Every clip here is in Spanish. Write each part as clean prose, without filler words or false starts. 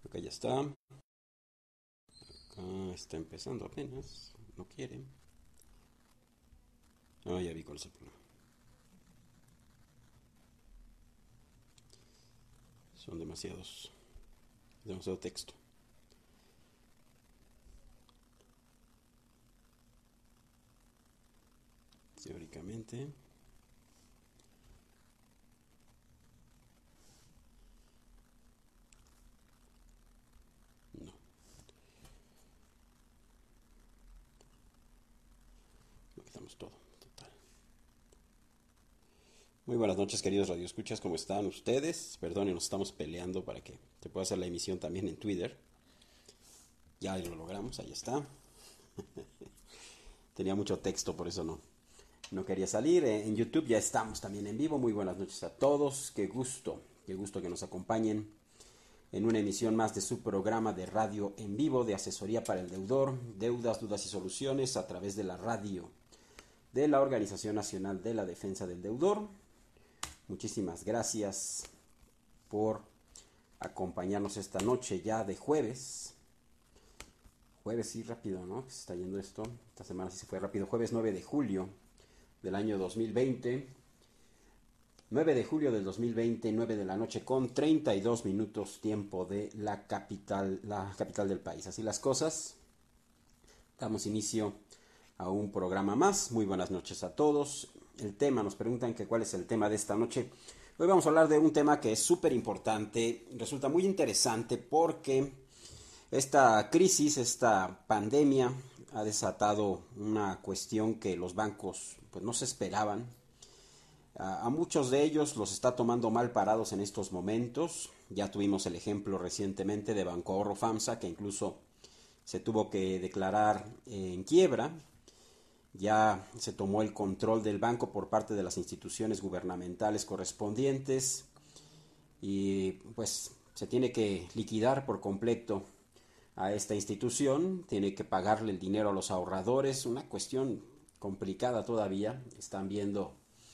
Acá ya está. Acá está empezando apenas. No quiere. Ah, ya vi cuál es el problema. Son demasiado texto. Teóricamente, no. Lo quitamos todo. Total. Muy buenas noches, queridos radioescuchas. ¿Cómo están ustedes? Perdonen, nos estamos peleando para que se pueda hacer la emisión también en Twitter. Ya lo logramos, ahí está. Tenía mucho texto, por eso no quería salir. En YouTube ya estamos también en vivo. Muy buenas noches a todos. Qué gusto que nos acompañen en una emisión más de su programa de radio en vivo de asesoría para el deudor, deudas, dudas y soluciones a través de la radio de la Organización Nacional de la Defensa del Deudor. Muchísimas gracias por acompañarnos esta noche ya de jueves. Jueves, sí, rápido, ¿no? Se está yendo esto. Esta semana sí se fue rápido. Jueves 9 de julio del año 2020. 9 de julio del 2020, 9 de la noche con 32 minutos tiempo de la capital del país. Así las cosas. Damos inicio a un programa más. Muy buenas noches a todos. El tema, nos preguntan que cuál es el tema de esta noche. Hoy vamos a hablar de un tema que es súper importante. Resulta muy interesante porque esta crisis, esta pandemia ha desatado una cuestión que los bancos pues no se esperaban. A muchos de ellos los está tomando mal parados en estos momentos. Ya tuvimos el ejemplo recientemente de Banco Ahorro FAMSA, que incluso se tuvo que declarar en quiebra. Ya se tomó el control del banco por parte de las instituciones gubernamentales correspondientes y pues se tiene que liquidar por completo a esta institución, tiene que pagarle el dinero a los ahorradores, una cuestión complicada todavía. Están viendo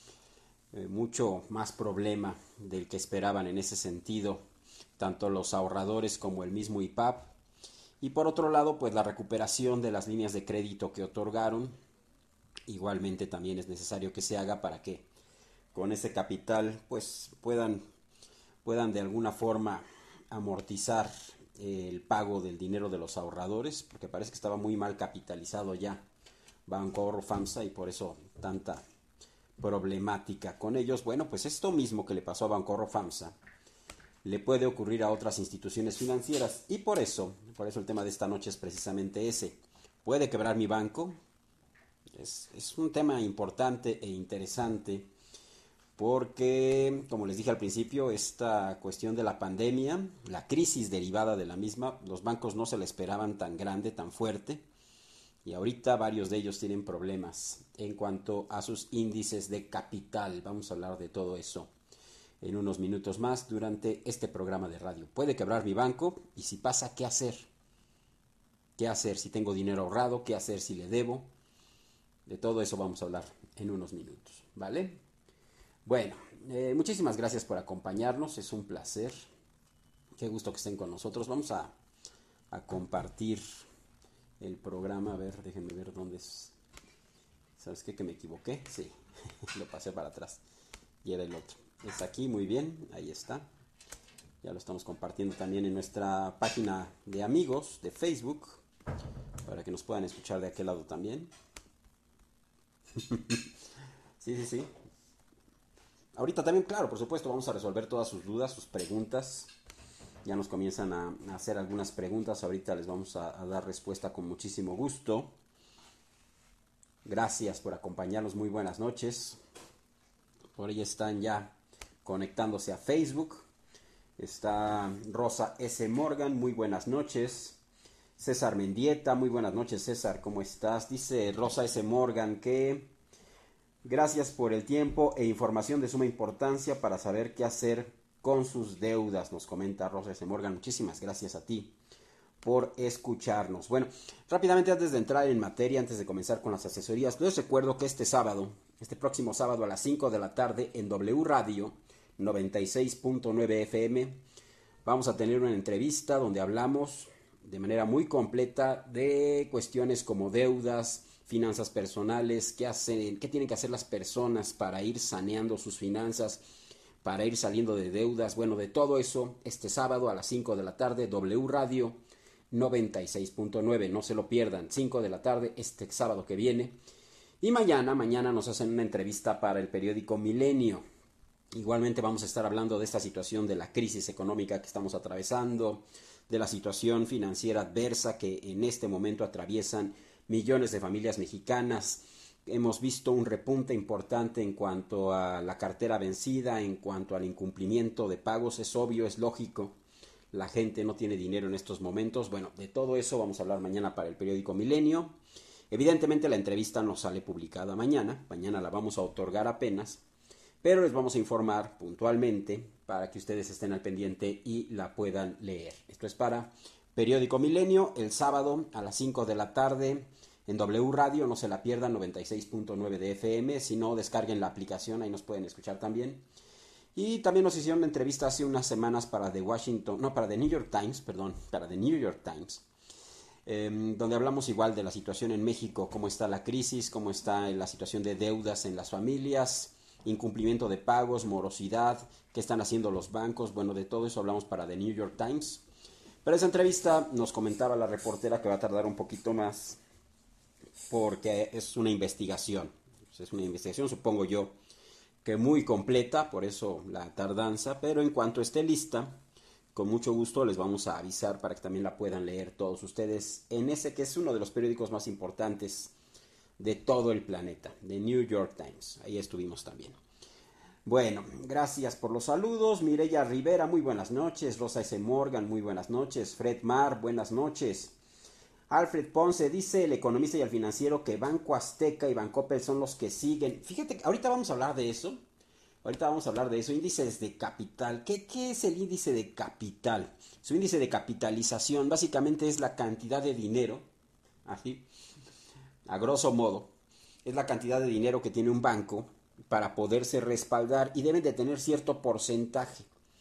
mucho más problema del que esperaban en ese sentido, tanto los ahorradores como el mismo IPAP. Y por otro lado, pues la recuperación de las líneas de crédito que otorgaron, igualmente también es necesario que se haga para que con ese capital pues puedan de alguna forma amortizar el pago del dinero de los ahorradores, porque parece que estaba muy mal capitalizado ya Banco Ahorro FAMSA y por eso tanta problemática con ellos. Bueno, pues esto mismo que le pasó a Banco Ahorro FAMSA le puede ocurrir a otras instituciones financieras y por eso el tema de esta noche es precisamente ese. ¿Puede quebrar mi banco? Es un tema importante e interesante porque, como les dije al principio, esta cuestión de la pandemia, la crisis derivada de la misma, los bancos no se la esperaban tan grande, tan fuerte, y ahorita varios de ellos tienen problemas en cuanto a sus índices de capital. Vamos a hablar de todo eso en unos minutos más durante este programa de radio. ¿Puede quebrar mi banco? Y si pasa, ¿qué hacer? ¿Qué hacer si tengo dinero ahorrado? ¿Qué hacer si le debo? De todo eso vamos a hablar en unos minutos, ¿vale? Bueno, muchísimas gracias por acompañarnos, es un placer. Qué gusto que estén con nosotros. Vamos a compartir el programa. A ver, déjenme ver dónde es. ¿Sabes qué? Que me equivoqué. Sí, lo pasé para atrás. Y era el otro. Es aquí, muy bien. Ahí está. Ya lo estamos compartiendo también en nuestra página de amigos de Facebook. Para que nos puedan escuchar de aquel lado también. Sí, sí, sí. Ahorita también, claro, por supuesto, vamos a resolver todas sus dudas, sus preguntas. Ya nos comienzan a hacer algunas preguntas. Ahorita les vamos a dar respuesta con muchísimo gusto. Gracias por acompañarnos. Muy buenas noches. Por ahí están ya conectándose a Facebook. Está Rosa S. Morgan. Muy buenas noches. César Mendieta. Muy buenas noches, César. ¿Cómo estás? Dice Rosa S. Morgan que gracias por el tiempo e información de suma importancia para saber qué hacer con sus deudas, nos comenta Rosa S. Morgan. Muchísimas gracias a ti por escucharnos. Bueno, rápidamente antes de entrar en materia, antes de comenzar con las asesorías, les recuerdo que este próximo sábado a las 5 de la tarde en W Radio 96.9 FM, Vamos a tener una entrevista donde hablamos de manera muy completa de cuestiones como deudas, finanzas personales, qué tienen que hacer las personas para ir saneando sus finanzas, para ir saliendo de deudas. Bueno, de todo eso, este sábado a las 5 de la tarde, W Radio 96.9, no se lo pierdan, 5 de la tarde este sábado que viene. Y mañana nos hacen una entrevista para el periódico Milenio. Igualmente vamos a estar hablando de esta situación de la crisis económica que estamos atravesando, de la situación financiera adversa que en este momento atraviesan millones de familias mexicanas. Hemos visto un repunte importante en cuanto a la cartera vencida, en cuanto al incumplimiento de pagos. Es obvio, es lógico, la gente no tiene dinero en estos momentos. Bueno, de todo eso vamos a hablar mañana para el periódico Milenio. Evidentemente la entrevista no sale publicada mañana la vamos a otorgar apenas, pero les vamos a informar puntualmente para que ustedes estén al pendiente y la puedan leer. Esto es para Periódico Milenio, el sábado a las 5 de la tarde en W Radio, no se la pierdan, 96.9 de FM, si no descarguen la aplicación, ahí nos pueden escuchar también. Y también nos hicieron una entrevista hace unas semanas para The New York Times, donde hablamos igual de la situación en México, cómo está la crisis, cómo está la situación de deudas en las familias, incumplimiento de pagos, morosidad, qué están haciendo los bancos. Bueno, de todo eso hablamos para The New York Times. Pero esa entrevista nos comentaba la reportera que va a tardar un poquito más porque es una investigación. Es una investigación, supongo yo, que muy completa, por eso la tardanza, pero en cuanto esté lista, con mucho gusto les vamos a avisar para que también la puedan leer todos ustedes en ese que es uno de los periódicos más importantes de todo el planeta, The New York Times. Ahí estuvimos también. Bueno, gracias por los saludos. Mireya Rivera, muy buenas noches. Rosa S. Morgan, muy buenas noches. Fred Mar, buenas noches. Alfred Ponce dice el economista y el financiero que Banco Azteca y Bancoppel son los que siguen. Fíjate, ahorita vamos a hablar de eso. Índices de capital. ¿Qué es el índice de capital? Su índice de capitalización básicamente es la cantidad de dinero, así, a grosso modo, es la cantidad de dinero que tiene un banco para poderse respaldar y deben de tener cierto porcentaje.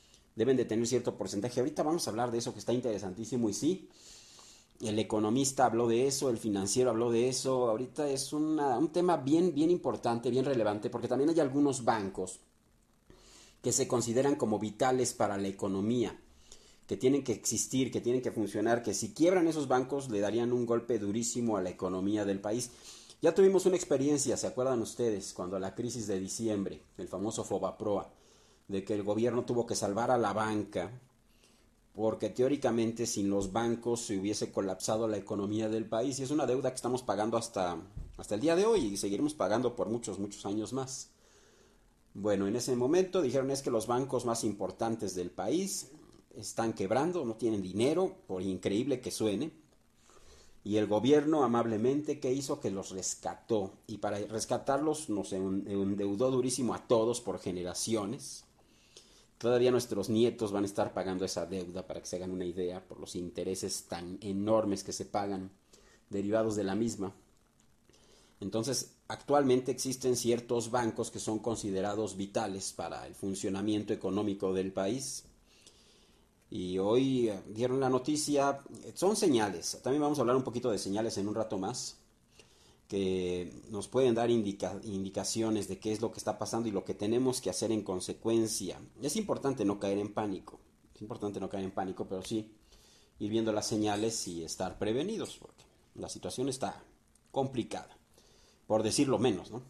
Ahorita vamos a hablar de eso que está interesantísimo y sí, el economista habló de eso, el financiero habló de eso. Ahorita es un tema bien importante, bien relevante, porque también hay algunos bancos que se consideran como vitales para la economía, que tienen que existir, que tienen que funcionar, que si quiebran esos bancos le darían un golpe durísimo a la economía del país. Ya tuvimos una experiencia, ¿se acuerdan ustedes? Cuando la crisis de diciembre, el famoso Fobaproa, de que el gobierno tuvo que salvar a la banca, porque teóricamente sin los bancos se hubiese colapsado la economía del país, y es una deuda que estamos pagando hasta el día de hoy y seguiremos pagando por muchos años más. Bueno, en ese momento dijeron es que los bancos más importantes del país están quebrando, no tienen dinero, por increíble que suene, y el gobierno amablemente, ¿qué hizo? Que los rescató, y para rescatarlos nos endeudó durísimo a todos por generaciones. Todavía nuestros nietos van a estar pagando esa deuda, para que se hagan una idea, por los intereses tan enormes que se pagan derivados de la misma. Entonces, actualmente existen ciertos bancos que son considerados vitales para el funcionamiento económico del país. Y hoy dieron la noticia, son señales. También vamos a hablar un poquito de señales en un rato más, que nos pueden dar indicaciones de qué es lo que está pasando y lo que tenemos que hacer en consecuencia. Es importante no caer en pánico, pero sí ir viendo las señales y estar prevenidos, porque la situación está complicada, por decirlo menos, ¿no?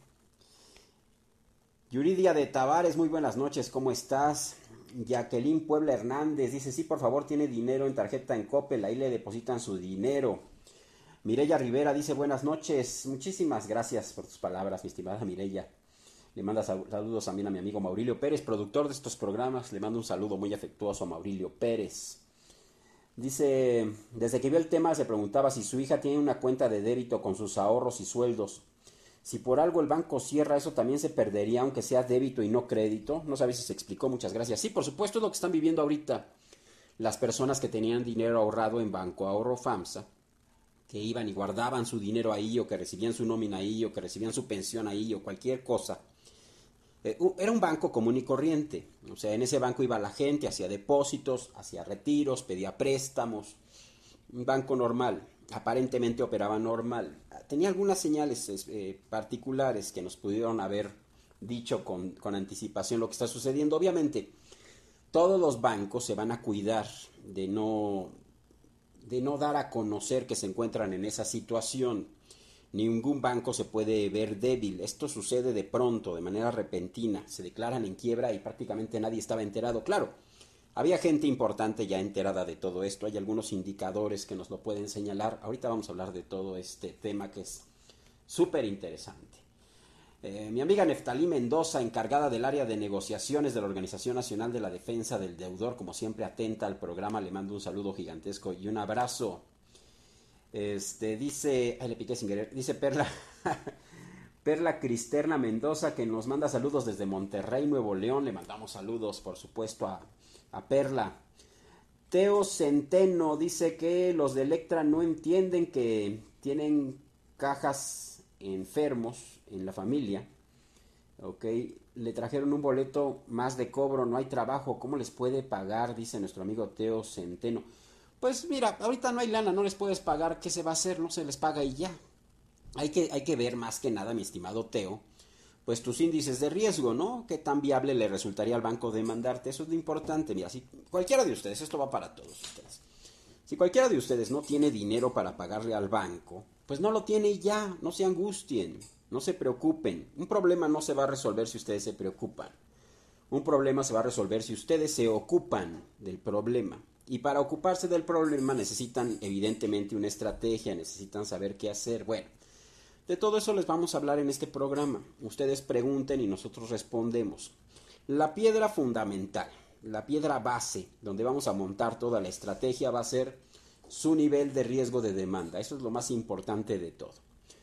Yuridia de Tavares, muy buenas noches, ¿cómo estás? Jacqueline Puebla Hernández dice, sí, por favor, tiene dinero en tarjeta en Coppel, ahí le depositan su dinero. Mireya Rivera dice, buenas noches, muchísimas gracias por tus palabras, mi estimada Mireya. Le manda saludos también a mi amigo Maurilio Pérez, productor de estos programas, le mando un saludo muy afectuoso a Maurilio Pérez. Dice, desde que vio el tema se preguntaba si su hija tiene una cuenta de débito con sus ahorros y sueldos. Si por algo el banco cierra, eso también se perdería, aunque sea débito y no crédito. No sabe si se explicó, muchas gracias. Sí, por supuesto, es lo que están viviendo ahorita las personas que tenían dinero ahorrado en Banco Ahorro FAMSA, que iban y guardaban su dinero ahí, o que recibían su nómina ahí, o que recibían su pensión ahí, o cualquier cosa. Era un banco común y corriente. O sea, en ese banco iba la gente, hacía depósitos, hacía retiros, pedía préstamos. Un banco normal. Aparentemente operaba normal. Tenía algunas señales particulares que nos pudieron haber dicho con anticipación lo que está sucediendo. Obviamente, todos los bancos se van a cuidar de no dar a conocer que se encuentran en esa situación. Ningún banco se puede ver débil. Esto sucede de pronto, de manera repentina. Se declaran en quiebra y prácticamente nadie estaba enterado. Claro, había gente importante ya enterada de todo esto. Hay algunos indicadores que nos lo pueden señalar. Ahorita vamos a hablar de todo este tema que es súper interesante. Mi amiga Neftalí Mendoza, encargada del área de negociaciones de la Organización Nacional de la Defensa del Deudor, como siempre atenta al programa, le mando un saludo gigantesco y un abrazo. Dice, le piqué sin querer, dice Perla, Perla Cristerna Mendoza, que nos manda saludos desde Monterrey, Nuevo León. Le mandamos saludos, por supuesto, a Perla. Teo Centeno dice que los de Electra no entienden que tienen cajas enfermos en la familia. Ok, le trajeron un boleto más de cobro, no hay trabajo, ¿cómo les puede pagar? Dice nuestro amigo Teo Centeno. Pues mira, ahorita no hay lana, no les puedes pagar, ¿qué se va a hacer? No se les paga y ya. Hay que ver más que nada, mi estimado Teo, pues tus índices de riesgo, ¿no? ¿Qué tan viable le resultaría al banco demandarte? Eso es lo importante. Mira, si cualquiera de ustedes, esto va para todos ustedes, si cualquiera de ustedes no tiene dinero para pagarle al banco, pues no lo tiene y ya, no se angustien, no se preocupen. Un problema no se va a resolver si ustedes se preocupan. Un problema se va a resolver si ustedes se ocupan del problema. Y para ocuparse del problema necesitan evidentemente una estrategia, necesitan saber qué hacer. Bueno, de todo eso les vamos a hablar en este programa. Ustedes pregunten y nosotros respondemos. La piedra fundamental, la piedra base, donde vamos a montar toda la estrategia, va a ser su nivel de riesgo de demanda. Eso es lo más importante de todo.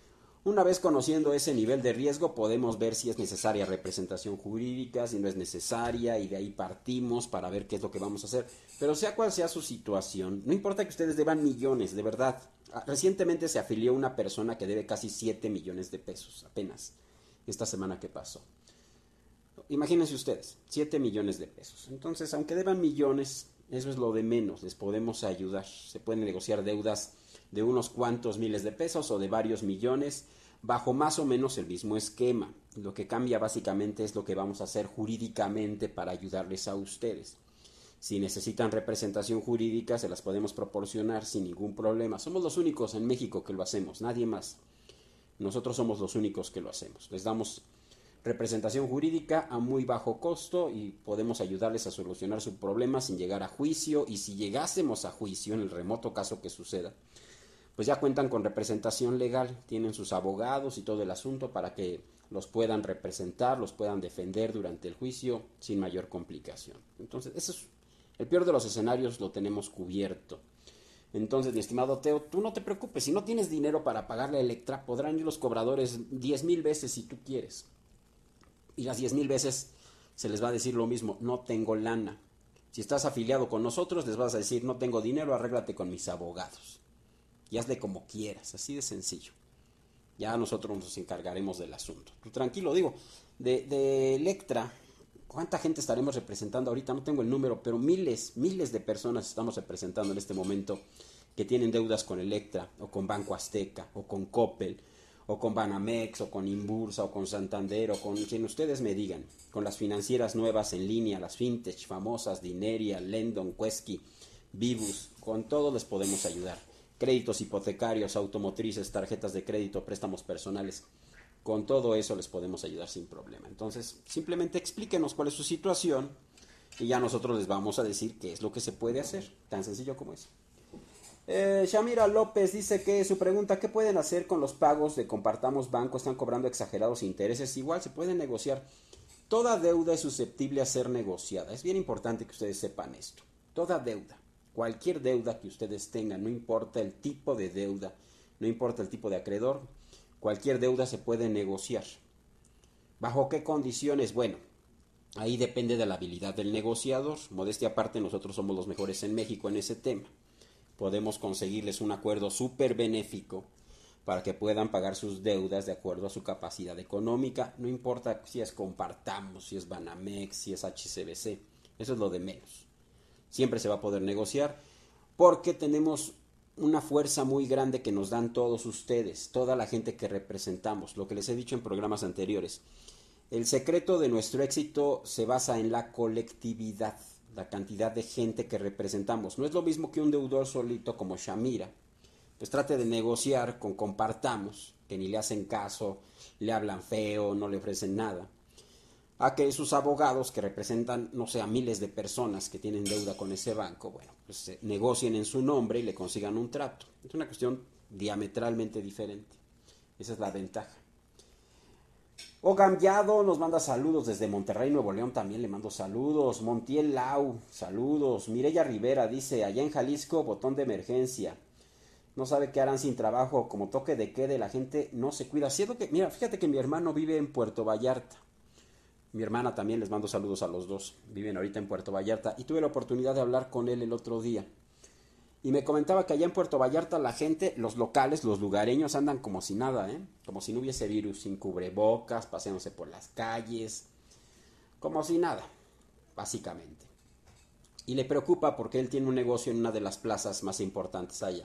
Una vez conociendo ese nivel de riesgo, podemos ver si es necesaria representación jurídica, si no es necesaria, y de ahí partimos para ver qué es lo que vamos a hacer. Pero sea cual sea su situación, no importa que ustedes deban millones, de verdad. Recientemente se afilió una persona que debe casi 7 millones de pesos, apenas, esta semana que pasó. Imagínense ustedes, 7 millones de pesos. Entonces, aunque deban millones, eso es lo de menos, les podemos ayudar. Se pueden negociar deudas de unos cuantos miles de pesos o de varios millones, bajo más o menos el mismo esquema. Lo que cambia básicamente es lo que vamos a hacer jurídicamente para ayudarles a ustedes. Si necesitan representación jurídica, se las podemos proporcionar sin ningún problema. Somos los únicos en México que lo hacemos, nadie más. Nosotros somos los únicos que lo hacemos. Les damos representación jurídica a muy bajo costo y podemos ayudarles a solucionar su problema sin llegar a juicio. Y si llegásemos a juicio, en el remoto caso que suceda, pues ya cuentan con representación legal, tienen sus abogados y todo el asunto para que los puedan representar, los puedan defender durante el juicio sin mayor complicación. Entonces, ese es el peor de los escenarios, lo tenemos cubierto. Entonces, mi estimado Teo, tú no te preocupes, si no tienes dinero para pagarle a Electra, podrán ir los cobradores 10,000 veces si tú quieres. Y las 10,000 veces se les va a decir lo mismo, no tengo lana. Si estás afiliado con nosotros, les vas a decir, no tengo dinero, arréglate con mis abogados. Y hazle como quieras, así de sencillo. Ya nosotros nos encargaremos del asunto. Tú tranquilo, digo, de Electra, ¿cuánta gente estaremos representando ahorita? No tengo el número, pero miles de personas estamos representando en este momento que tienen deudas con Electra, o con Banco Azteca, o con Coppel, o con Banamex, o con Inbursa, o con Santander, o con quien ustedes me digan, con las financieras nuevas en línea, las fintech famosas, Dineria, Lendon, Quesky, Vivus, con todo les podemos ayudar. Créditos hipotecarios, automotrices, tarjetas de crédito, préstamos personales, con todo eso les podemos ayudar sin problema. Entonces, simplemente explíquenos cuál es su situación y ya nosotros les vamos a decir qué es lo que se puede hacer, tan sencillo como eso. Shamira López dice que su pregunta, ¿qué pueden hacer con los pagos de Compartamos Banco? Están cobrando exagerados intereses. Igual se puede negociar. Toda deuda es susceptible a ser negociada. Es bien importante que ustedes sepan esto. Toda deuda, cualquier deuda que ustedes tengan, no importa el tipo de deuda, no importa el tipo de acreedor, cualquier deuda se puede negociar. ¿Bajo qué condiciones? Bueno, ahí depende de la habilidad del negociador. Modestia aparte, nosotros somos los mejores en México en ese tema. Podemos conseguirles un acuerdo súper benéfico para que puedan pagar sus deudas de acuerdo a su capacidad económica. No importa si es Compartamos, si es Banamex, si es HCBC, eso es lo de menos. Siempre se va a poder negociar porque tenemos una fuerza muy grande que nos dan todos ustedes, toda la gente que representamos, lo que les he dicho en programas anteriores. El secreto de nuestro éxito se basa en la colectividad, la cantidad de gente que representamos. No es lo mismo que un deudor solito como Shamira, pues trate de negociar con Compartamos, que ni le hacen caso, le hablan feo, no le ofrecen nada, a que sus abogados, que representan, no sé, a miles de personas que tienen deuda con ese banco, bueno, pues negocien en su nombre y le consigan un trato. Es una cuestión diametralmente diferente. Esa es la ventaja. Ogambiado nos manda saludos desde Monterrey, Nuevo León, también le mando saludos. Montiel Lau, saludos. Mireya Rivera dice, allá en Jalisco, botón de emergencia. No sabe qué harán sin trabajo, como toque de quede, la gente no se cuida. Siento que, mira, fíjate que mi hermano vive en Puerto Vallarta. Mi hermana también, les mando saludos a los dos. Viven ahorita en Puerto Vallarta y tuve la oportunidad de hablar con él el otro día. Y me comentaba que allá en Puerto Vallarta la gente, los locales, los lugareños andan como si nada, como si no hubiese virus, sin cubrebocas, paseándose por las calles, como si nada, básicamente. Y le preocupa porque él tiene un negocio en una de las plazas más importantes allá.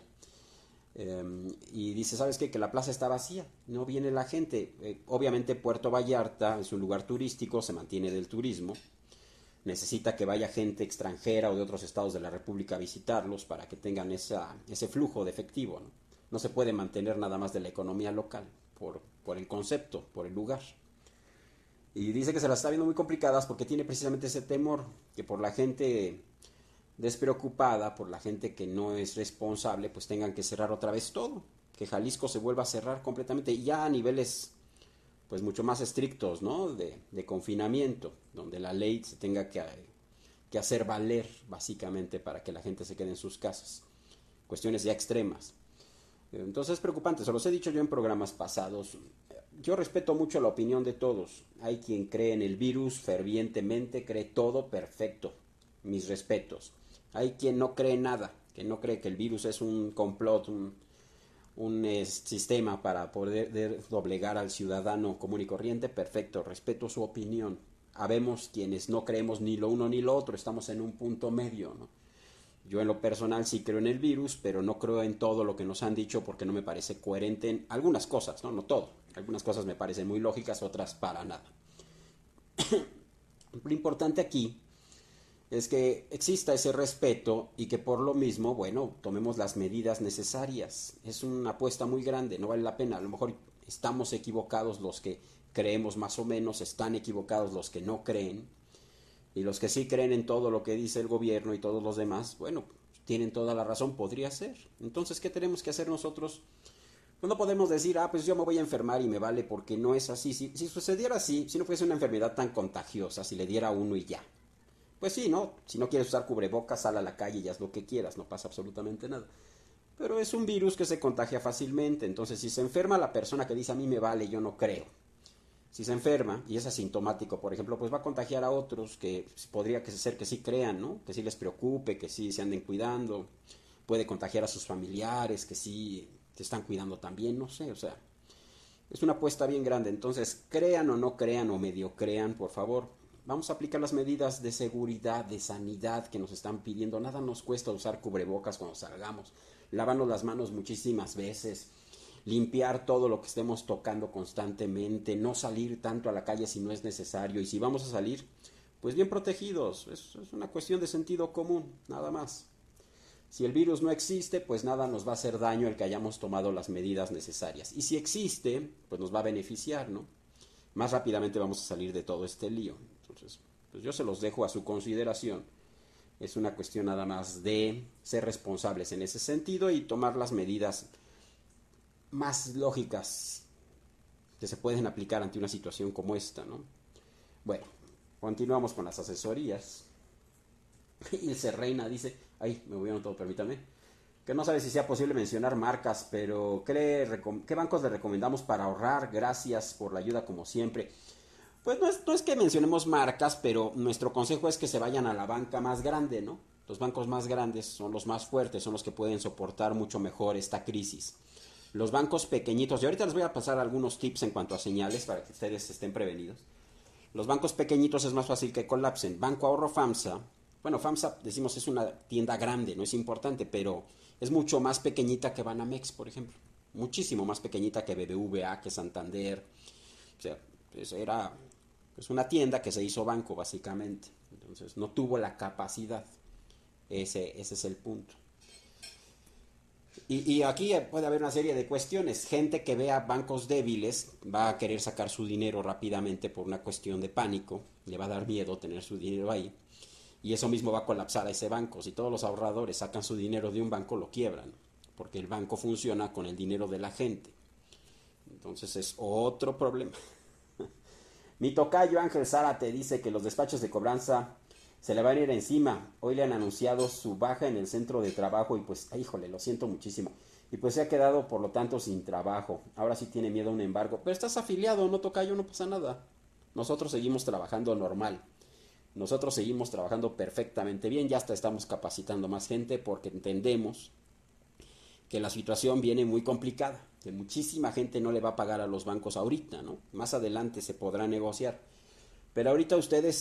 Y dice, ¿sabes qué? Que la plaza está vacía, no viene la gente. Obviamente Puerto Vallarta es un lugar turístico, se mantiene del turismo. Necesita que vaya gente extranjera o de otros estados de la República a visitarlos para que tengan ese flujo de efectivo, ¿no? No se puede mantener nada más de la economía local por el concepto, por el lugar. Y dice que se las está viendo muy complicadas porque tiene precisamente ese temor, que por la gente despreocupada, por la gente que no es responsable, pues tengan que cerrar otra vez todo, que Jalisco se vuelva a cerrar completamente, y ya a niveles pues mucho más estrictos, ¿no? De confinamiento, donde la ley se tenga que hacer valer básicamente para que la gente se quede en sus casas. Cuestiones ya extremas. Entonces es preocupante, se los he dicho yo en programas pasados. Yo respeto mucho la opinión de todos. Hay quien cree en el virus fervientemente, cree todo perfecto. Mis respetos. Hay quien no cree nada, que no cree que el virus es un complot, un sistema para poder doblegar al ciudadano común y corriente. Perfecto, respeto su opinión. Habemos quienes no creemos ni lo uno ni lo otro, estamos en un punto medio, ¿no? Yo en lo personal sí creo en el virus, pero no creo en todo lo que nos han dicho porque no me parece coherente en algunas cosas, ¿no? No todo. Algunas cosas me parecen muy lógicas, otras para nada. Lo importante aquí es que exista ese respeto y que por lo mismo, bueno, tomemos las medidas necesarias. Es una apuesta muy grande, no vale la pena. A lo mejor estamos equivocados los que creemos más o menos, están equivocados los que no creen, y los que sí creen en todo lo que dice el gobierno y todos los demás, bueno, tienen toda la razón, podría ser. Entonces, ¿qué tenemos que hacer nosotros? Pues no podemos decir, pues yo me voy a enfermar y me vale, porque no es así. Si sucediera así, si no fuese una enfermedad tan contagiosa, si le diera a uno y ya, pues sí, ¿no? Si no quieres usar cubrebocas, sal a la calle y haz lo que quieras, no pasa absolutamente nada. Pero es un virus que se contagia fácilmente, entonces si se enferma la persona que dice a mí me vale, yo no creo. Si se enferma y es asintomático, por ejemplo, pues va a contagiar a otros que podría ser que sí crean, ¿no? Que sí les preocupe, que sí se anden cuidando. Puede contagiar a sus familiares, que sí se están cuidando también, no sé, o sea, es una apuesta bien grande. Entonces, crean o no crean o medio crean, por favor, vamos a aplicar las medidas de seguridad, de sanidad que nos están pidiendo. Nada nos cuesta usar cubrebocas cuando salgamos, lavarnos las manos muchísimas veces, limpiar todo lo que estemos tocando constantemente, no salir tanto a la calle si no es necesario, y si vamos a salir, pues bien protegidos. Es una cuestión de sentido común, nada más. Si el virus no existe, pues nada nos va a hacer daño el que hayamos tomado las medidas necesarias. Y si existe, pues nos va a beneficiar, ¿no? Más rápidamente vamos a salir de todo este lío. Entonces, pues yo se los dejo a su consideración. Es una cuestión nada más de ser responsables en ese sentido y tomar las medidas más lógicas que se pueden aplicar ante una situación como esta, ¿no? Bueno, continuamos con las asesorías. Ilse Reina dice, me voy a todo, permítame, que no sabe si sea posible mencionar marcas, pero ¿qué bancos le recomendamos para ahorrar? Gracias por la ayuda como siempre. Pues no es que mencionemos marcas, pero nuestro consejo es que se vayan a la banca más grande, ¿no? Los bancos más grandes son los más fuertes, son los que pueden soportar mucho mejor esta crisis. Los bancos pequeñitos, y ahorita les voy a pasar algunos tips en cuanto a señales para que ustedes estén prevenidos. Los bancos pequeñitos es más fácil que colapsen. Banco Ahorro FAMSA, bueno, FAMSA decimos es una tienda grande, no es importante, pero es mucho más pequeñita que Banamex, por ejemplo. Muchísimo más pequeñita que BBVA, que Santander. O sea, era pues una tienda que se hizo banco básicamente. Entonces no tuvo la capacidad. Ese es el punto. Y aquí puede haber una serie de cuestiones. Gente que vea bancos débiles va a querer sacar su dinero rápidamente por una cuestión de pánico. Le va a dar miedo tener su dinero ahí. Y eso mismo va a colapsar a ese banco. Si todos los ahorradores sacan su dinero de un banco, lo quiebran. Porque el banco funciona con el dinero de la gente. Entonces es otro problema. Mi tocayo Ángel Sara te dice que los despachos de cobranza se le van a ir encima. Hoy le han anunciado su baja en el centro de trabajo y pues, híjole, lo siento muchísimo. Y pues se ha quedado, por lo tanto, sin trabajo. Ahora sí tiene miedo a un embargo. Pero estás afiliado, no tocayo, no pasa nada. Nosotros seguimos trabajando normal. Nosotros seguimos trabajando perfectamente bien. Ya hasta estamos capacitando más gente porque entendemos que la situación viene muy complicada, que muchísima gente no le va a pagar a los bancos ahorita, ¿no? Más adelante se podrá negociar. Pero ahorita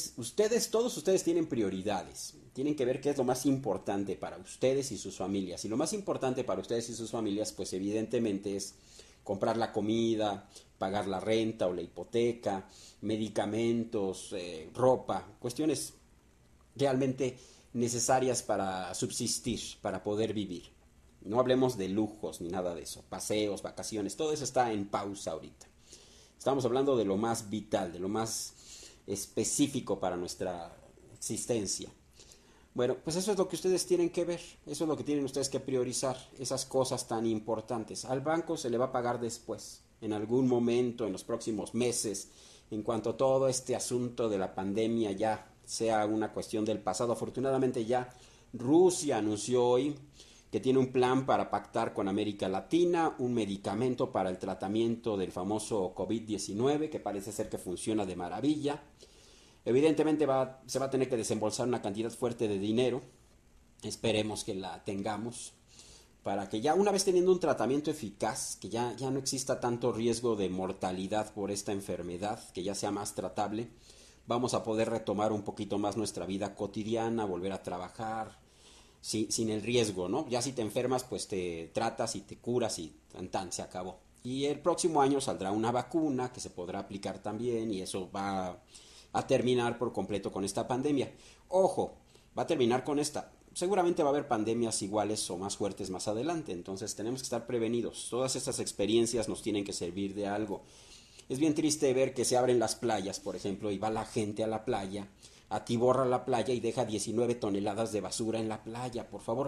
todos ustedes tienen prioridades. Tienen que ver qué es lo más importante para ustedes y sus familias. Y lo más importante para ustedes y sus familias, pues evidentemente es comprar la comida, pagar la renta o la hipoteca, medicamentos, ropa, cuestiones realmente necesarias para subsistir, para poder vivir. No hablemos de lujos ni nada de eso, paseos, vacaciones, todo eso está en pausa ahorita. Estamos hablando de lo más vital, de lo más específico para nuestra existencia. Bueno, pues eso es lo que ustedes tienen que ver, eso es lo que tienen ustedes que priorizar, esas cosas tan importantes. Al banco se le va a pagar después, en algún momento, en los próximos meses, en cuanto todo este asunto de la pandemia ya sea una cuestión del pasado. Afortunadamente ya Rusia anunció hoy que tiene un plan para pactar con América Latina, un medicamento para el tratamiento del famoso COVID-19, que parece ser que funciona de maravilla. Evidentemente se va a tener que desembolsar una cantidad fuerte de dinero, esperemos que la tengamos, para que ya una vez teniendo un tratamiento eficaz, que ya no exista tanto riesgo de mortalidad por esta enfermedad, que ya sea más tratable, vamos a poder retomar un poquito más nuestra vida cotidiana, volver a trabajar, sin el riesgo, ¿no? Ya si te enfermas, pues te tratas y te curas y tan, se acabó. Y el próximo año saldrá una vacuna que se podrá aplicar también y eso va a terminar por completo con esta pandemia. Ojo, va a terminar con esta. Seguramente va a haber pandemias iguales o más fuertes más adelante, entonces tenemos que estar prevenidos. Todas estas experiencias nos tienen que servir de algo. Es bien triste ver que se abren las playas, por ejemplo, y va la gente a la playa, atiborra la playa y deja 19 toneladas de basura en la playa, por favor.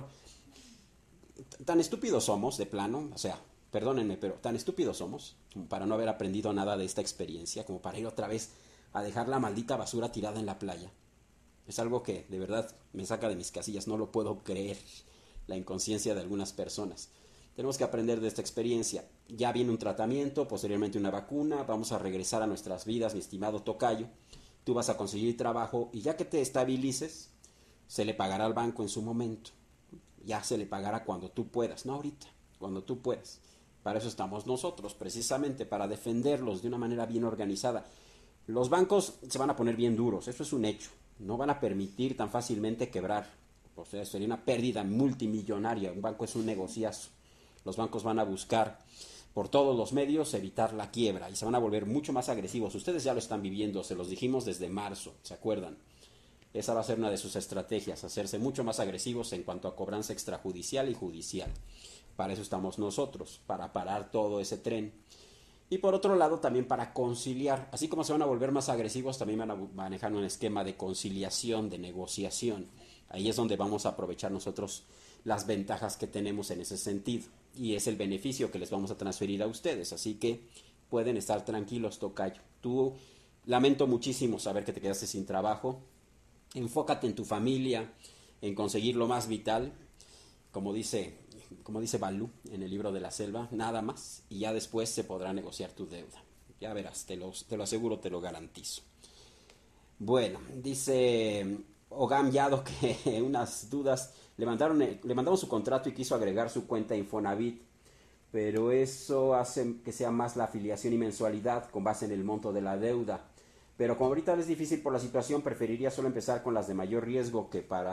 Tan estúpidos somos, de plano, o sea, perdónenme, pero tan estúpidos somos, como para no haber aprendido nada de esta experiencia, como para ir otra vez a dejar la maldita basura tirada en la playa. Es algo que de verdad me saca de mis casillas, no lo puedo creer, la inconsciencia de algunas personas. Tenemos que aprender de esta experiencia. Ya viene un tratamiento, posteriormente una vacuna, vamos a regresar a nuestras vidas, mi estimado tocayo. Tú vas a conseguir trabajo y ya que te estabilices, se le pagará al banco en su momento. Ya se le pagará cuando tú puedas, no ahorita, cuando tú puedas. Para eso estamos nosotros, precisamente, para defenderlos de una manera bien organizada. Los bancos se van a poner bien duros, eso es un hecho. No van a permitir tan fácilmente quebrar. O sea, sería una pérdida multimillonaria. Un banco es un negociazo. Los bancos van a buscar por todos los medios evitar la quiebra y se van a volver mucho más agresivos. Ustedes ya lo están viviendo, se los dijimos desde marzo, ¿se acuerdan? Esa va a ser una de sus estrategias, hacerse mucho más agresivos en cuanto a cobranza extrajudicial y judicial. Para eso estamos nosotros, para parar todo ese tren. Y por otro lado también para conciliar, así como se van a volver más agresivos, también van a manejar un esquema de conciliación, de negociación. Ahí es donde vamos a aprovechar nosotros las ventajas que tenemos en ese sentido. Y es el beneficio que les vamos a transferir a ustedes. Así que pueden estar tranquilos, tocayo. Tú, lamento muchísimo saber que te quedaste sin trabajo. Enfócate en tu familia, en conseguir lo más vital, como dice Balú en el libro de la selva, nada más, y ya después se podrá negociar tu deuda. Ya verás, te lo aseguro, te lo garantizo. Bueno, dice Ogam Yado que unas dudas, le mandaron su contrato y quiso agregar su cuenta Infonavit. pero eso hace que sea más la afiliación y mensualidad con base en el monto de la deuda. Pero como ahorita es difícil por la situación, preferiría solo empezar con las de mayor riesgo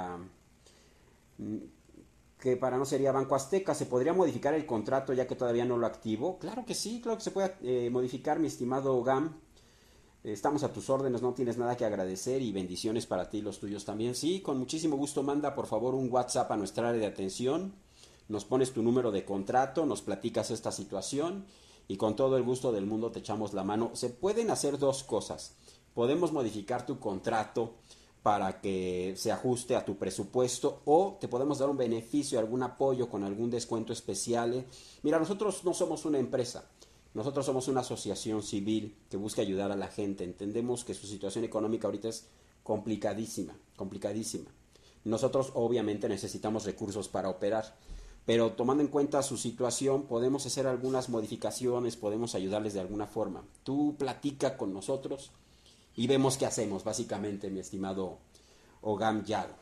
que para no sería Banco Azteca. ¿Se podría modificar el contrato ya que todavía no lo activo? Claro que sí, claro que se puede modificar, mi estimado GAM. Estamos a tus órdenes, no tienes nada que agradecer y bendiciones para ti y los tuyos también. Sí, con muchísimo gusto manda por favor un WhatsApp a nuestra área de atención, nos pones tu número de contrato, nos platicas esta situación y con todo el gusto del mundo te echamos la mano. Se pueden hacer dos cosas. Podemos modificar tu contrato para que se ajuste a tu presupuesto o te podemos dar un beneficio, algún apoyo con algún descuento especial. Mira, nosotros no somos una empresa. Nosotros somos una asociación civil que busca ayudar a la gente. Entendemos que su situación económica ahorita es complicadísima, complicadísima. Nosotros obviamente necesitamos recursos para operar, pero tomando en cuenta su situación podemos hacer algunas modificaciones, podemos ayudarles de alguna forma. Tú platica con nosotros y vemos qué hacemos, básicamente, mi estimado Ogam Yago.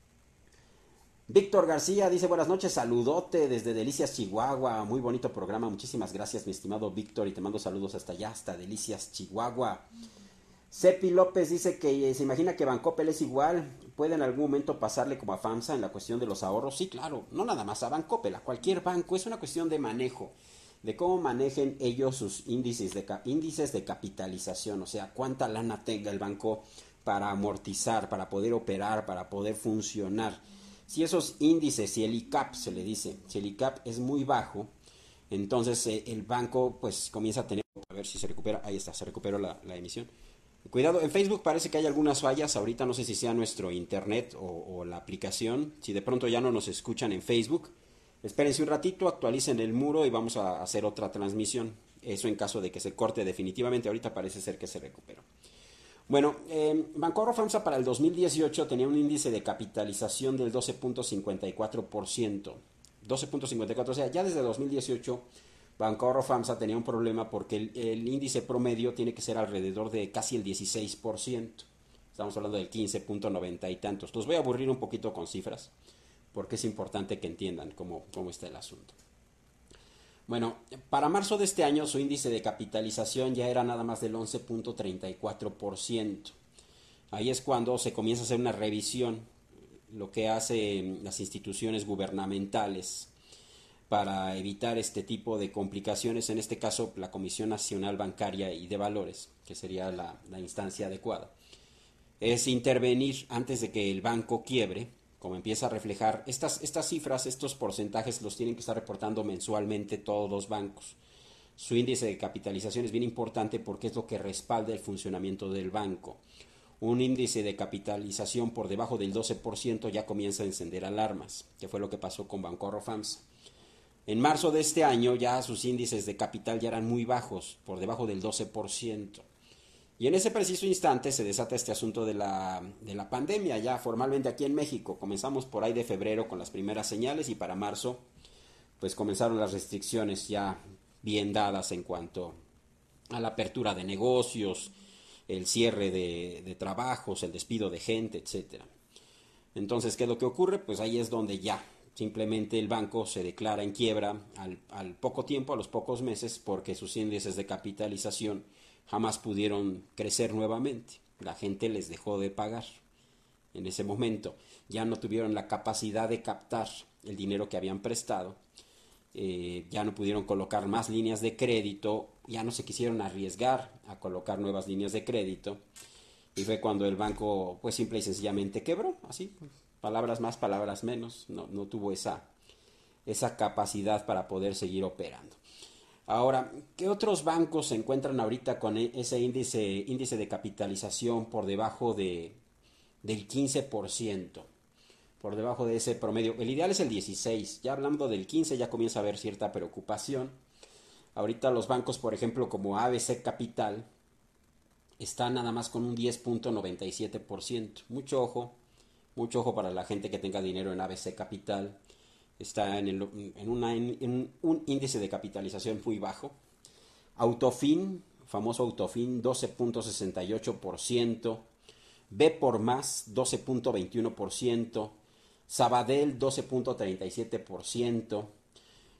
Víctor García dice buenas noches, saludote desde Delicias, Chihuahua, muy bonito programa, muchísimas gracias mi estimado Víctor y te mando saludos hasta allá, hasta Delicias, Chihuahua. Cepi López dice que se imagina que Bancoppel es igual, puede en algún momento pasarle como a FAMSA en la cuestión de los ahorros. Sí, claro, no nada más a Bancoppel, a cualquier banco, es una cuestión de manejo, de cómo manejen ellos sus índices de capitalización, o sea, cuánta lana tenga el banco para amortizar, para poder operar, para poder funcionar. Si esos índices, si el ICAP se le dice, si el ICAP es muy bajo, entonces el banco pues comienza a tener, a ver si se recupera, ahí está, se recuperó la emisión. Cuidado, en Facebook parece que hay algunas fallas, ahorita no sé si sea nuestro internet o la aplicación, si de pronto ya no nos escuchan en Facebook, espérense un ratito, actualicen el muro y vamos a hacer otra transmisión, eso en caso de que se corte definitivamente, ahorita parece ser que se recuperó. Bueno, Bancorp FAMSA para el 2018 tenía un índice de capitalización del 12.54%. 12.54, o sea, ya desde 2018 Bancorp FAMSA tenía un problema porque el índice promedio tiene que ser alrededor de casi el 16%. Estamos hablando del 15.90 y tantos. Los voy a aburrir un poquito con cifras porque es importante que entiendan cómo está el asunto. Bueno, para marzo de este año su índice de capitalización ya era nada más del 11.34%. Ahí es cuando se comienza a hacer una revisión, lo que hacen las instituciones gubernamentales para evitar este tipo de complicaciones, en este caso la Comisión Nacional Bancaria y de Valores, que sería la instancia adecuada. Es intervenir antes de que el banco quiebre, como empieza a reflejar estas cifras, estos porcentajes los tienen que estar reportando mensualmente todos los bancos. Su índice de capitalización es bien importante porque es lo que respalda el funcionamiento del banco. Un índice de capitalización por debajo del 12% ya comienza a encender alarmas, que fue lo que pasó con Bancorp FAMSA. En marzo de este año ya sus índices de capital ya eran muy bajos, por debajo del 12%. Y en ese preciso instante se desata este asunto de la pandemia, ya formalmente aquí en México. Comenzamos por ahí de febrero con las primeras señales y para marzo pues comenzaron las restricciones ya bien dadas en cuanto a la apertura de negocios, el cierre de trabajos, el despido de gente, etcétera. Entonces, ¿qué es lo que ocurre? Pues ahí es donde ya simplemente el banco se declara en quiebra al poco tiempo, a los pocos meses, porque sus índices de capitalización jamás pudieron crecer nuevamente. La gente les dejó de pagar en ese momento. Ya no tuvieron la capacidad de captar el dinero que habían prestado. Ya no pudieron colocar más líneas de crédito. Ya no se quisieron arriesgar a colocar nuevas líneas de crédito. Y fue cuando el banco, pues simple y sencillamente quebró. Así, palabras más, palabras menos. No tuvo esa capacidad para poder seguir operando. Ahora, ¿qué otros bancos se encuentran ahorita con ese índice de capitalización por debajo del 15%? Por debajo de ese promedio. El ideal es el 16%. Ya hablando del 15% ya comienza a haber cierta preocupación. Ahorita los bancos, por ejemplo, como ABC Capital, están nada más con un 10.97%. Mucho ojo para la gente que tenga dinero en ABC Capital. Está en un índice de capitalización muy bajo. Autofin, famoso Autofin, 12.68%. B por más, 12.21%. Sabadell, 12.37%.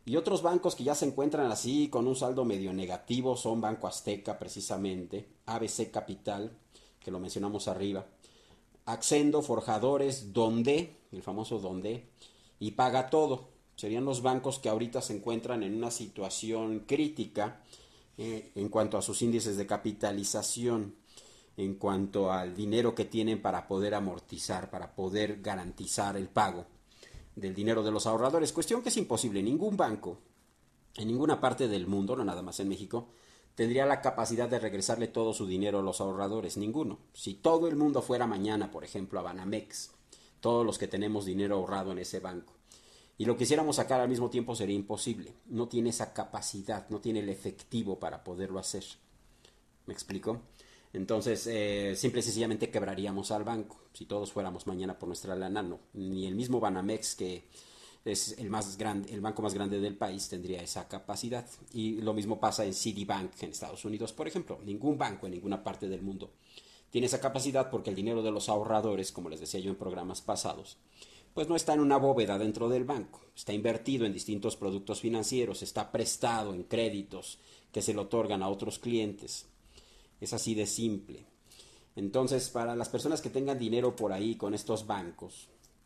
Y otros bancos que ya se encuentran así con un saldo medio negativo son Banco Azteca precisamente, ABC Capital, que lo mencionamos arriba, Accendo, Forjadores, Donde, el famoso Donde, y Paga Todo. Serían los bancos que ahorita se encuentran en una situación crítica en cuanto a sus índices de capitalización, en cuanto al dinero que tienen para poder amortizar, para poder garantizar el pago del dinero de los ahorradores. Cuestión que es imposible. Ningún banco, en ninguna parte del mundo, no nada más en México, tendría la capacidad de regresarle todo su dinero a los ahorradores. Ninguno. Si todo el mundo fuera mañana, por ejemplo, a Banamex, todos los que tenemos dinero ahorrado en ese banco, y lo quisiéramos sacar al mismo tiempo, sería imposible. No tiene esa capacidad, no tiene el efectivo para poderlo hacer. ¿Me explico? Entonces, simple y sencillamente quebraríamos al banco. Si todos fuéramos mañana por nuestra lana, no. Ni el mismo Banamex, que es el más grande, el banco más grande del país, tendría esa capacidad. Y lo mismo pasa en Citibank en Estados Unidos, por ejemplo. Ningún banco en ninguna parte del mundo tiene esa capacidad, porque el dinero de los ahorradores, como les decía yo en programas pasados, pues no está en una bóveda dentro del banco, está invertido en distintos productos financieros, está prestado en créditos que se le otorgan a otros clientes. Es así de simple. Entonces, para las personas que tengan dinero por ahí con estos bancos,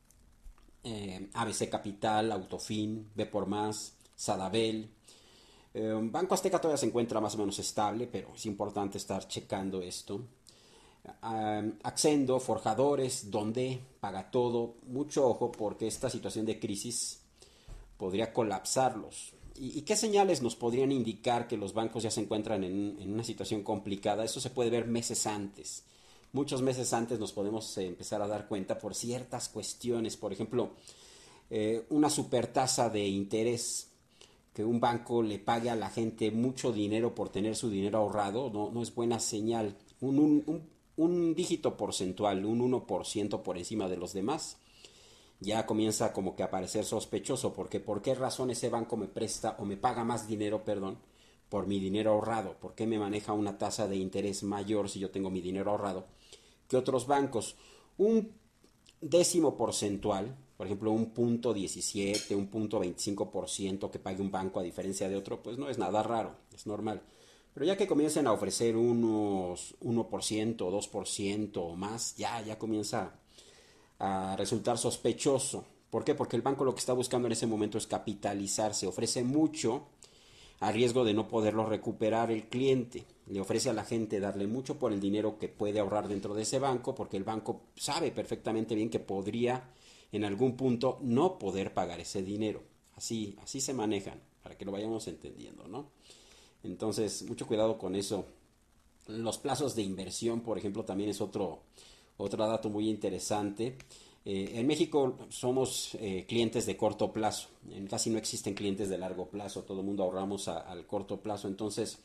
ABC Capital, Autofin, B por Más, Sadabel, Banco Azteca todavía se encuentra más o menos estable, pero es importante estar checando esto. Accendo, Forjadores, Donde, Paga Todo, mucho ojo, porque esta situación de crisis podría colapsarlos. ¿Y qué señales nos podrían indicar que los bancos ya se encuentran en una situación complicada? Eso se puede ver meses antes. Muchos meses antes nos podemos empezar a dar cuenta por ciertas cuestiones. Por ejemplo, una supertasa de interés, que un banco le pague a la gente mucho dinero por tener su dinero ahorrado, no es buena señal. Un dígito porcentual, un 1% por encima de los demás, ya comienza como que a parecer sospechoso, porque ¿por qué razón ese banco me presta o me paga más dinero, perdón, por mi dinero ahorrado? ¿Por qué me maneja una tasa de interés mayor si yo tengo mi dinero ahorrado que otros bancos? Un décimo porcentual, por ejemplo, un 0.17, un 0.25% que pague un banco a diferencia de otro, pues no es nada raro, es normal. Pero ya que comiencen a ofrecer unos 1%, 2% o más, ya comienza a resultar sospechoso. ¿Por qué? Porque el banco lo que está buscando en ese momento es capitalizarse, ofrece mucho a riesgo de no poderlo recuperar el cliente. Le ofrece a la gente darle mucho por el dinero que puede ahorrar dentro de ese banco, porque el banco sabe perfectamente bien que podría en algún punto no poder pagar ese dinero. Así se manejan, para que lo vayamos entendiendo, ¿no? Entonces, mucho cuidado con eso. Los plazos de inversión, por ejemplo, también es otro dato muy interesante. En México somos clientes de corto plazo. Casi no existen clientes de largo plazo. Todo el mundo ahorramos al corto plazo. Entonces,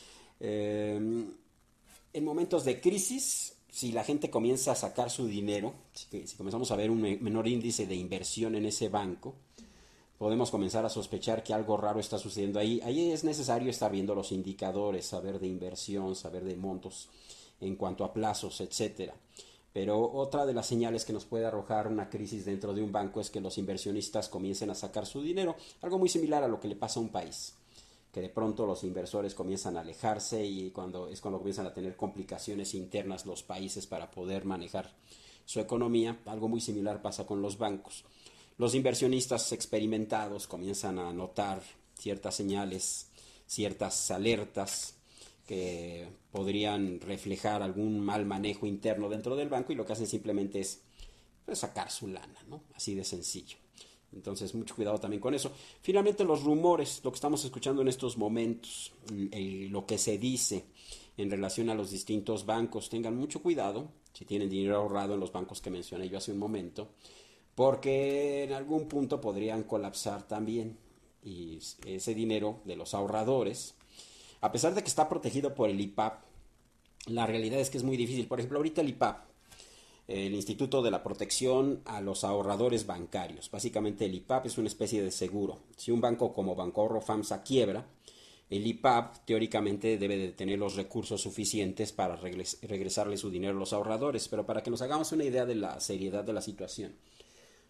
en momentos de crisis, si la gente comienza a sacar su dinero, si comenzamos a ver un menor índice de inversión en ese banco, podemos comenzar a sospechar que algo raro está sucediendo ahí. Ahí es necesario estar viendo los indicadores, saber de inversión, saber de montos en cuanto a plazos, etcétera. Pero otra de las señales que nos puede arrojar una crisis dentro de un banco es que los inversionistas comiencen a sacar su dinero, algo muy similar a lo que le pasa a un país, que de pronto los inversores comienzan a alejarse y cuando comienzan a tener complicaciones internas los países para poder manejar su economía. Algo muy similar pasa con los bancos. Los inversionistas experimentados comienzan a notar ciertas señales, ciertas alertas que podrían reflejar algún mal manejo interno dentro del banco, y lo que hacen simplemente es pues, sacar su lana, ¿no? Así de sencillo. Entonces, mucho cuidado también con eso. Finalmente, los rumores, lo que estamos escuchando en estos momentos, lo que se dice en relación a los distintos bancos, tengan mucho cuidado si tienen dinero ahorrado en los bancos que mencioné yo hace un momento, porque en algún punto podrían colapsar también, y ese dinero de los ahorradores, a pesar de que está protegido por el IPAP, la realidad es que es muy difícil. Por ejemplo, ahorita el IPAP, el Instituto de la Protección a los Ahorradores Bancarios. Básicamente el IPAP es una especie de seguro. Si un banco como Bancoahorro FAMSA quiebra, el IPAP teóricamente debe de tener los recursos suficientes para regresarle su dinero a los ahorradores. Pero para que nos hagamos una idea de la seriedad de la situación,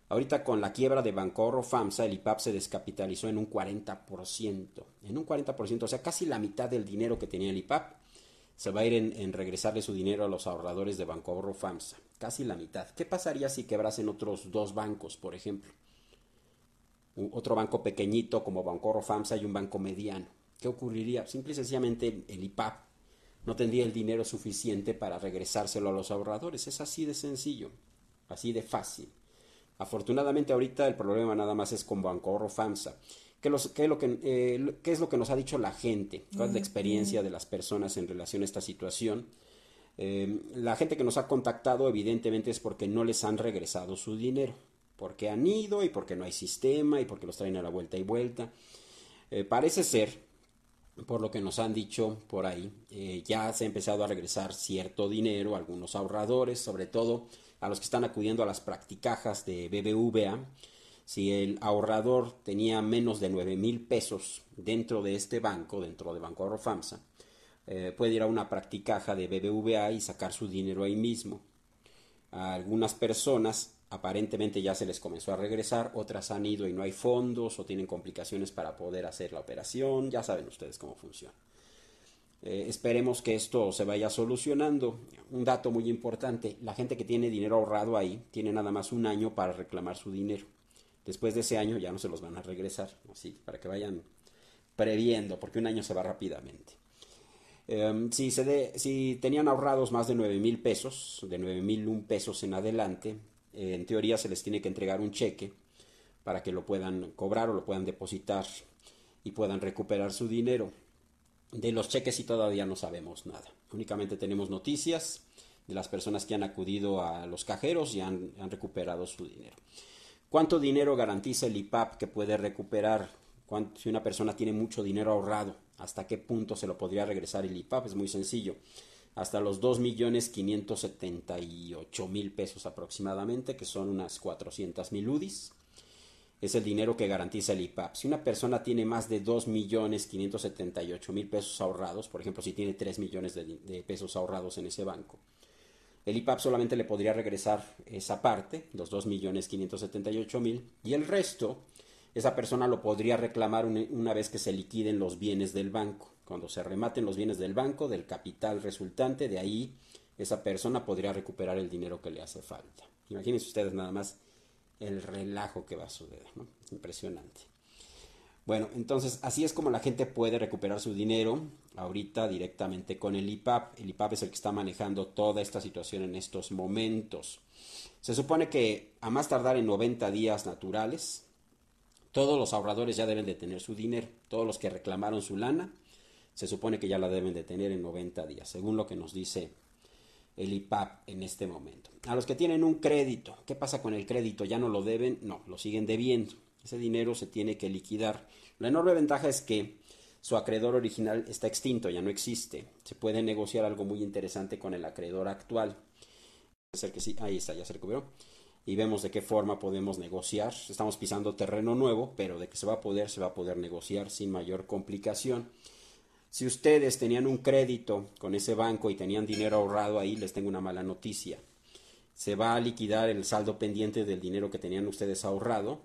Ahorita con la quiebra de Bancorro FAMSA, el IPAP se descapitalizó en un 40%. En un 40%, o sea, casi la mitad del dinero que tenía el IPAP se va a ir en regresarle su dinero a los ahorradores de Bancorro FAMSA. Casi la mitad. ¿Qué pasaría si quebrasen otros dos bancos, por ejemplo? Otro banco pequeñito como Bancorro FAMSA y un banco mediano. ¿Qué ocurriría? Simple y sencillamente el IPAP no tendría el dinero suficiente para regresárselo a los ahorradores. Es así de sencillo, así de fácil. Afortunadamente ahorita el problema nada más es con Bancorro FAMSA. ¿Qué es lo que nos ha dicho la gente? ¿Cuál es la experiencia de las personas en relación a esta situación? La gente que nos ha contactado evidentemente es porque no les han regresado su dinero, porque han ido y porque no hay sistema y porque los traen a la vuelta y vuelta. Parece ser, por lo que nos han dicho por ahí, ya se ha empezado a regresar cierto dinero a algunos ahorradores, sobre todo a los que están acudiendo a las practicajas de BBVA. Si el ahorrador tenía menos de 9,000 pesos dentro de este banco, dentro de Banco Ahorro FAMSA, puede ir a una practicaja de BBVA y sacar su dinero ahí mismo. A algunas personas aparentemente ya se les comenzó a regresar, otras han ido y no hay fondos o tienen complicaciones para poder hacer la operación, ya saben ustedes cómo funciona. Esperemos que esto se vaya solucionando. Un dato muy importante, la gente que tiene dinero ahorrado ahí tiene nada más un año para reclamar su dinero. Después de ese año ya no se los van a regresar, así para que vayan previendo, porque un año se va rápidamente. Si tenían ahorrados más de 9,000 pesos, de 9,001 pesos en adelante, en teoría se les tiene que entregar un cheque para que lo puedan cobrar o lo puedan depositar y puedan recuperar su dinero. De los cheques sí todavía no sabemos nada. Únicamente tenemos noticias de las personas que han acudido a los cajeros y han recuperado su dinero. ¿Cuánto dinero garantiza el IPAP que puede recuperar? Si una persona tiene mucho dinero ahorrado, ¿hasta qué punto se lo podría regresar el IPAP? Es muy sencillo. Hasta los 2,578,000 pesos aproximadamente, que son unas 400,000 UDIs. Es el dinero que garantiza el IPAP. Si una persona tiene más de 2,578,000 pesos ahorrados, por ejemplo, si tiene 3 millones de pesos ahorrados en ese banco, el IPAP solamente le podría regresar esa parte, los 2,578,000, y el resto, esa persona lo podría reclamar una vez que se liquiden los bienes del banco. Cuando se rematen los bienes del banco, del capital resultante, de ahí esa persona podría recuperar el dinero que le hace falta. Imagínense ustedes nada más el relajo que va a suceder, ¿no? Impresionante. Bueno, entonces así es como la gente puede recuperar su dinero ahorita directamente con el IPAP. El IPAP es el que está manejando toda esta situación en estos momentos. Se supone que a más tardar en 90 días naturales, todos los ahorradores ya deben de tener su dinero. Todos los que reclamaron su lana, se supone que ya la deben de tener en 90 días, según lo que nos dice el IPAP en este momento. A los que tienen un crédito, ¿qué pasa con el crédito? ¿Ya no lo deben? No, lo siguen debiendo. Ese dinero se tiene que liquidar. La enorme ventaja es que su acreedor original está extinto, ya no existe. Se puede negociar algo muy interesante con el acreedor actual. Puede ser que sí, ahí está, ya se recuperó. Y vemos de qué forma podemos negociar. Estamos pisando terreno nuevo, pero de que se va a poder negociar sin mayor complicación. Si ustedes tenían un crédito con ese banco y tenían dinero ahorrado ahí, les tengo una mala noticia. Se va a liquidar el saldo pendiente del dinero que tenían ustedes ahorrado,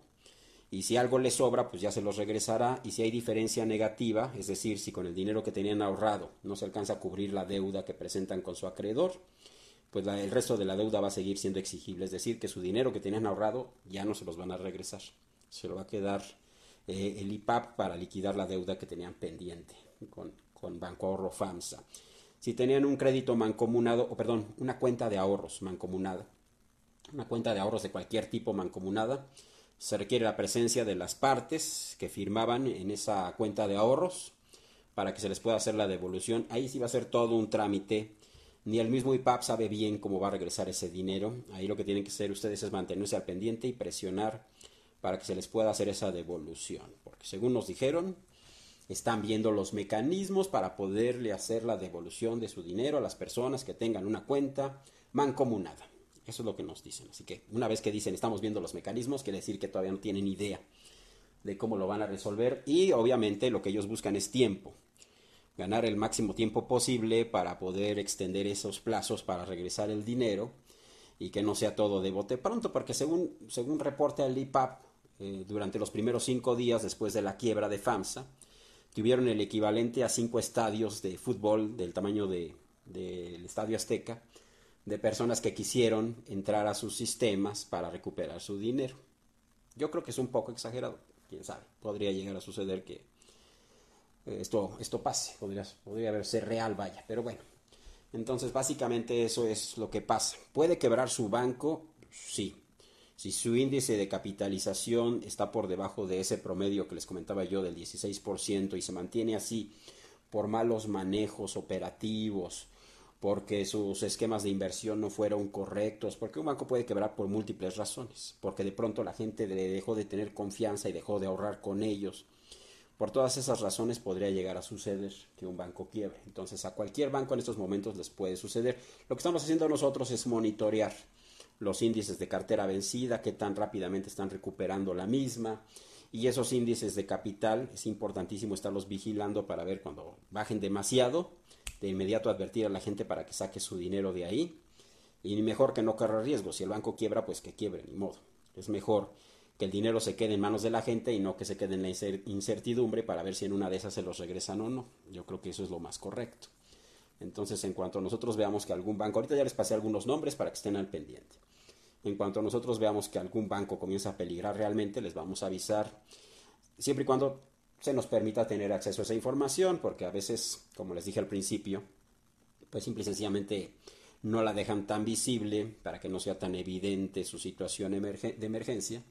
y si algo les sobra, pues ya se los regresará. Y si hay diferencia negativa, es decir, si con el dinero que tenían ahorrado no se alcanza a cubrir la deuda que presentan con su acreedor, pues el resto de la deuda va a seguir siendo exigible. Es decir, que su dinero que tenían ahorrado ya no se los van a regresar. Se lo va a quedar el IPAP para liquidar la deuda que tenían pendiente con Banco Ahorro FAMSA. Si tenían un crédito mancomunado, una cuenta de ahorros mancomunada, una cuenta de ahorros de cualquier tipo mancomunada, se requiere la presencia de las partes que firmaban en esa cuenta de ahorros para que se les pueda hacer la devolución. Ahí sí va a ser todo un trámite. Ni el mismo IPAP sabe bien cómo va a regresar ese dinero. Ahí lo que tienen que hacer ustedes es mantenerse al pendiente y presionar para que se les pueda hacer esa devolución. Porque según nos dijeron, están viendo los mecanismos para poderle hacer la devolución de su dinero a las personas que tengan una cuenta mancomunada. Eso es lo que nos dicen. Así que una vez que dicen estamos viendo los mecanismos, quiere decir que todavía no tienen idea de cómo lo van a resolver. Y obviamente lo que ellos buscan es tiempo. Ganar el máximo tiempo posible para poder extender esos plazos para regresar el dinero y que no sea todo de bote pronto, porque según reporta el IPAP, durante los primeros 5 días después de la quiebra de FAMSA, tuvieron el equivalente a 5 estadios de fútbol del tamaño del Estadio Azteca, de personas que quisieron entrar a sus sistemas para recuperar su dinero. Yo creo que es un poco exagerado, quién sabe, podría llegar a suceder que esto pase, podría ser real, vaya, pero bueno. Entonces básicamente eso es lo que pasa. ¿Puede quebrar su banco? Sí. Si su índice de capitalización está por debajo de ese promedio que les comentaba yo del 16% y se mantiene así por malos manejos operativos, porque sus esquemas de inversión no fueron correctos, porque un banco puede quebrar por múltiples razones, porque de pronto la gente le dejó de tener confianza y dejó de ahorrar con ellos. Por todas esas razones podría llegar a suceder que un banco quiebre. Entonces a cualquier banco en estos momentos les puede suceder. Lo que estamos haciendo nosotros es monitorear los índices de cartera vencida, qué tan rápidamente están recuperando la misma, y esos índices de capital es importantísimo estarlos vigilando para ver cuando bajen demasiado, de inmediato advertir a la gente para que saque su dinero de ahí, y mejor que no corra riesgo. Si el banco quiebra, pues que quiebre, ni modo. Es mejor que el dinero se quede en manos de la gente y no que se quede en la incertidumbre para ver si en una de esas se los regresan o no. Yo creo que eso es lo más correcto. Entonces, en cuanto nosotros veamos que algún banco, ahorita ya les pasé algunos nombres para que estén al pendiente. En cuanto nosotros veamos que algún banco comienza a peligrar realmente, les vamos a avisar, siempre y cuando se nos permita tener acceso a esa información, porque a veces, como les dije al principio, pues simple y sencillamente no la dejan tan visible para que no sea tan evidente su situación de emergencia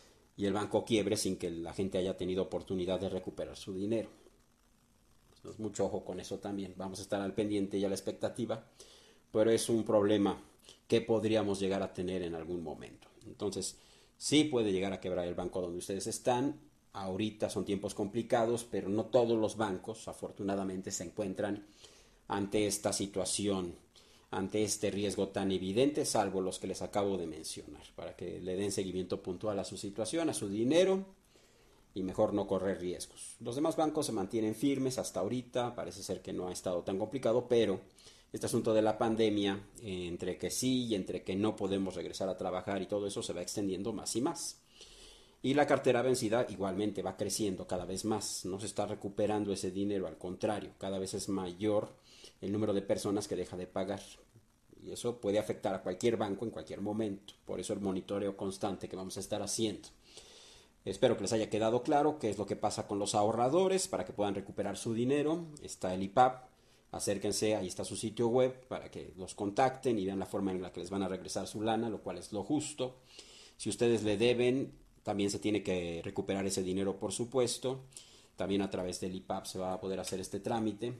y el banco quiebre sin que la gente haya tenido oportunidad de recuperar su dinero. Entonces, mucho ojo con eso también. Vamos a estar al pendiente y a la expectativa, pero es un problema que podríamos llegar a tener en algún momento. Entonces, sí puede llegar a quebrar el banco donde ustedes están. Ahorita son tiempos complicados, pero no todos los bancos, afortunadamente, se encuentran ante esta situación, ante este riesgo tan evidente, salvo los que les acabo de mencionar, para que le den seguimiento puntual a su situación, a su dinero, y mejor no correr riesgos. Los demás bancos se mantienen firmes hasta ahorita, parece ser que no ha estado tan complicado, pero este asunto de la pandemia, entre que sí y entre que no podemos regresar a trabajar y todo eso se va extendiendo más y más. Y la cartera vencida igualmente va creciendo cada vez más, no se está recuperando ese dinero, al contrario, cada vez es mayor el número de personas que deja de pagar. Y eso puede afectar a cualquier banco en cualquier momento, por eso el monitoreo constante que vamos a estar haciendo. Espero que les haya quedado claro qué es lo que pasa con los ahorradores para que puedan recuperar su dinero. Está el IPAP, acérquense, ahí está su sitio web para que los contacten y vean la forma en la que les van a regresar su lana, lo cual es lo justo. Si ustedes le deben, también se tiene que recuperar ese dinero, por supuesto. También a través del IPAP se va a poder hacer este trámite.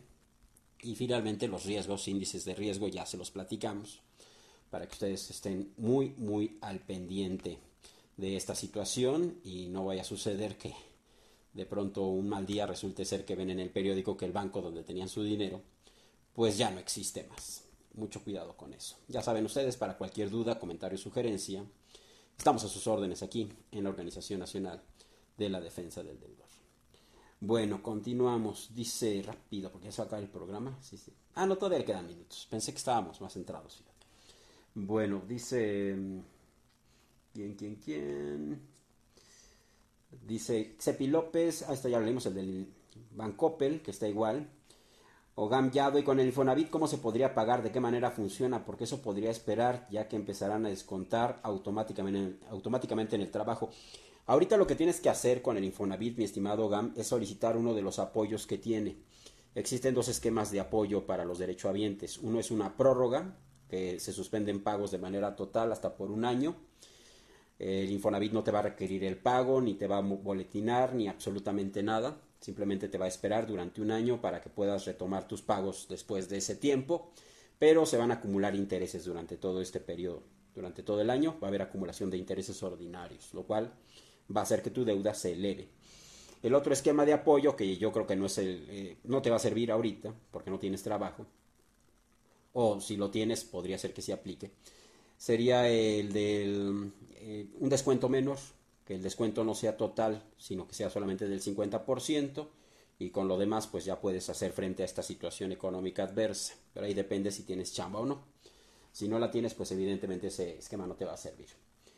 Y finalmente los riesgos, índices de riesgo, ya se los platicamos para que ustedes estén muy, muy al pendiente de esta situación y no vaya a suceder que de pronto un mal día resulte ser que ven en el periódico que el banco donde tenían su dinero pues ya no existe más. Mucho cuidado con eso. Ya saben ustedes, para cualquier duda, comentario o sugerencia, estamos a sus órdenes aquí en la Organización Nacional de la Defensa del Deudor. Bueno, continuamos. Dice rápido, porque ya se va a acabar el programa. Sí. Ah, no, todavía quedan minutos. Pensé que estábamos más centrados. Fíjate. Bueno, dice... ¿Quién? Dice Cepi López. Ah, esto ya lo leímos, el del Bancoppel, que está igual. Ogam Yado, y con el Infonavit, ¿cómo se podría pagar? ¿De qué manera funciona? Porque eso podría esperar, ya que empezarán a descontar automáticamente en el trabajo. Ahorita lo que tienes que hacer con el Infonavit, mi estimado Ogam, es solicitar uno de los apoyos que tiene. Existen dos esquemas de apoyo para los derechohabientes. Uno es una prórroga, que se suspenden pagos de manera total hasta por un año. El Infonavit no te va a requerir el pago, ni te va a boletinar, ni absolutamente nada. Simplemente te va a esperar durante un año para que puedas retomar tus pagos después de ese tiempo, pero se van a acumular intereses durante todo este periodo. Durante todo el año va a haber acumulación de intereses ordinarios, lo cual va a hacer que tu deuda se eleve. El otro esquema de apoyo, que yo creo que no te va a servir ahorita porque no tienes trabajo, o si lo tienes podría ser que sí aplique, sería el del un descuento menor, que el descuento no sea total, sino que sea solamente del 50%, y con lo demás pues ya puedes hacer frente a esta situación económica adversa, pero ahí depende si tienes chamba o no. Si no la tienes, pues evidentemente ese esquema no te va a servir.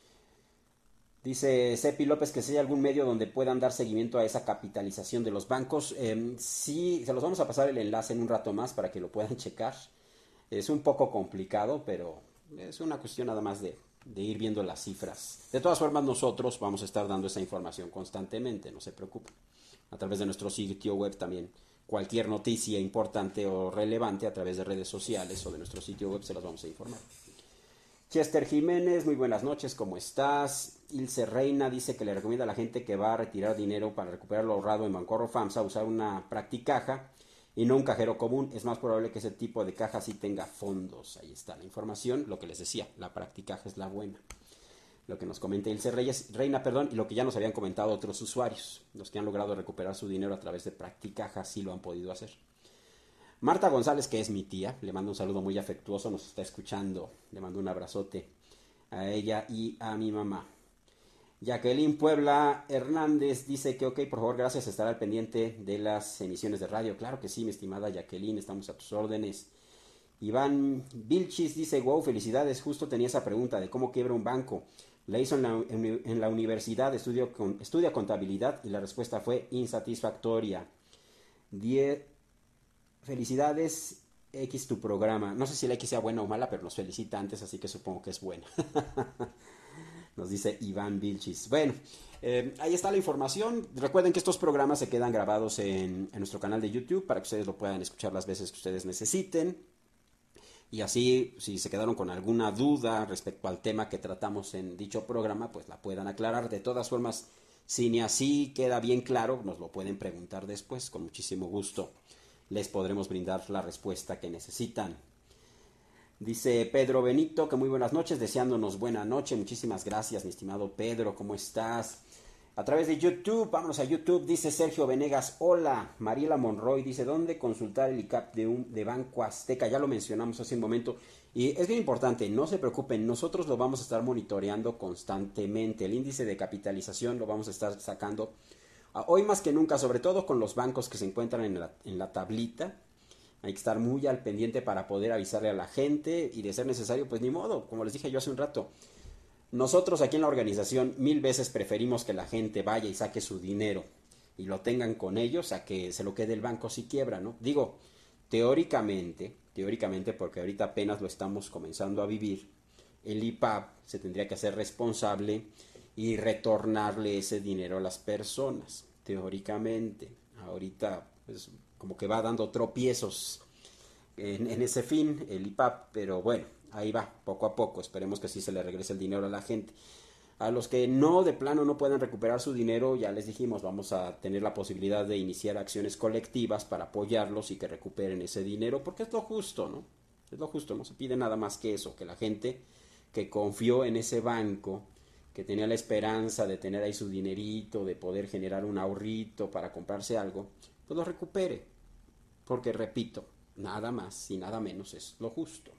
Dice Cepi López que si hay algún medio donde puedan dar seguimiento a esa capitalización de los bancos. Sí, se los vamos a pasar el enlace en un rato más para que lo puedan checar. Es un poco complicado, pero es una cuestión nada más de ir viendo las cifras. De todas formas, nosotros vamos a estar dando esa información constantemente, no se preocupen. A través de nuestro sitio web también. Cualquier noticia importante o relevante a través de redes sociales o de nuestro sitio web se las vamos a informar. Chester Jiménez, muy buenas noches, ¿cómo estás? Ilse Reina dice que le recomienda a la gente que va a retirar dinero para recuperar lo ahorrado en Bancorro FAMSA usar una practicaja y no un cajero común. Es más probable que ese tipo de caja sí tenga fondos. Ahí está la información, lo que les decía, la practicaja es la buena. Lo que nos comenta Ilse Reina, y lo que ya nos habían comentado otros usuarios, los que han logrado recuperar su dinero a través de practicaja, sí lo han podido hacer. Marta González, que es mi tía, le mando un saludo muy afectuoso, nos está escuchando, le mando un abrazote a ella y a mi mamá. Jacqueline Puebla Hernández dice que ok, por favor, gracias, estará al pendiente de las emisiones de radio. Claro que sí, mi estimada Jacqueline, estamos a tus órdenes. Iván Vilchis dice, wow, felicidades, justo tenía esa pregunta de cómo quiebra un banco. La hizo en la universidad, estudia contabilidad y la respuesta fue insatisfactoria. Felicidades, X tu programa. No sé si la X sea buena o mala, pero nos felicita antes, así que supongo que es buena. Nos dice Iván Vilchis. Bueno, ahí está la información. Recuerden que estos programas se quedan grabados en nuestro canal de YouTube para que ustedes lo puedan escuchar las veces que ustedes necesiten. Y así, si se quedaron con alguna duda respecto al tema que tratamos en dicho programa, pues la puedan aclarar. De todas formas, si ni así queda bien claro, nos lo pueden preguntar después. Con muchísimo gusto les podremos brindar la respuesta que necesitan. Dice Pedro Benito que muy buenas noches, deseándonos buena noche. Muchísimas gracias, mi estimado Pedro, ¿cómo estás? A través de YouTube, vámonos a YouTube, dice Sergio Venegas, hola. Mariela Monroy dice, ¿dónde consultar el ICAP de Banco Azteca? Ya lo mencionamos hace un momento y es bien importante, no se preocupen, nosotros lo vamos a estar monitoreando constantemente. El índice de capitalización lo vamos a estar sacando hoy más que nunca, sobre todo con los bancos que se encuentran en la tablita. Hay que estar muy al pendiente para poder avisarle a la gente y de ser necesario, pues ni modo, como les dije yo hace un rato. Nosotros aquí en la organización 1000 veces preferimos que la gente vaya y saque su dinero y lo tengan con ellos a que se lo quede el banco si quiebra, ¿no? Digo, teóricamente, porque ahorita apenas lo estamos comenzando a vivir, el IPAB se tendría que hacer responsable y retornarle ese dinero a las personas, teóricamente. Ahorita, pues, como que va dando tropiezos en ese fin, el IPAB, pero bueno, ahí va, poco a poco, esperemos que sí se le regrese el dinero a la gente. A los que no, de plano, no puedan recuperar su dinero, ya les dijimos, vamos a tener la posibilidad de iniciar acciones colectivas para apoyarlos y que recuperen ese dinero, porque es lo justo, ¿no? Es lo justo, no se pide nada más que eso, que la gente que confió en ese banco, que tenía la esperanza de tener ahí su dinerito, de poder generar un ahorrito para comprarse algo, pues lo recupere, porque repito, nada más y nada menos es lo justo.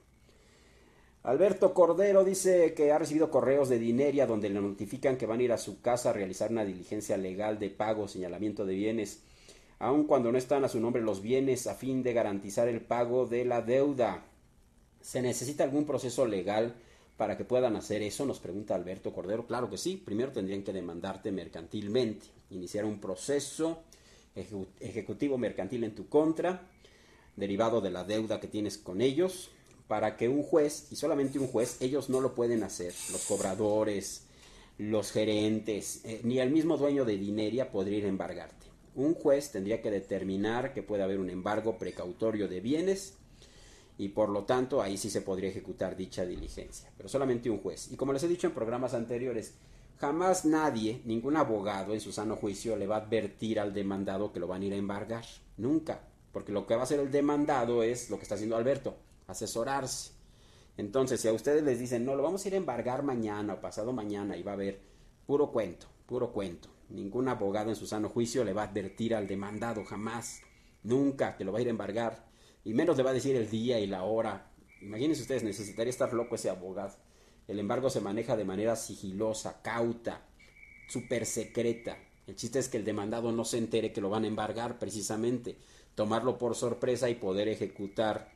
Alberto Cordero dice que ha recibido correos de Dineria donde le notifican que van a ir a su casa a realizar una diligencia legal de pago, señalamiento de bienes, aun cuando no están a su nombre los bienes, a fin de garantizar el pago de la deuda. ¿Se necesita algún proceso legal para que puedan hacer eso? Nos pregunta Alberto Cordero. Claro que sí, primero tendrían que demandarte mercantilmente, iniciar un proceso ejecutivo mercantil en tu contra, derivado de la deuda que tienes con ellos, para que un juez, y solamente un juez, ellos no lo pueden hacer, los cobradores, los gerentes, ni el mismo dueño de Dineria podría ir a embargarte. Un juez tendría que determinar que puede haber un embargo precautorio de bienes y por lo tanto ahí sí se podría ejecutar dicha diligencia, pero solamente un juez. Y como les he dicho en programas anteriores, jamás nadie, ningún abogado en su sano juicio le va a advertir al demandado que lo van a ir a embargar, nunca, porque lo que va a hacer el demandado es lo que está haciendo Alberto, asesorarse. Entonces, si a ustedes les dicen, no, lo vamos a ir a embargar mañana o pasado mañana y va a haber puro cuento, ningún abogado en su sano juicio le va a advertir al demandado, jamás, nunca, que lo va a ir a embargar, y menos le va a decir el día y la hora. Imagínense ustedes, necesitaría estar loco ese abogado. El embargo se maneja de manera sigilosa, cauta, súper secreta. El chiste es que el demandado no se entere que lo van a embargar precisamente, tomarlo por sorpresa y poder ejecutar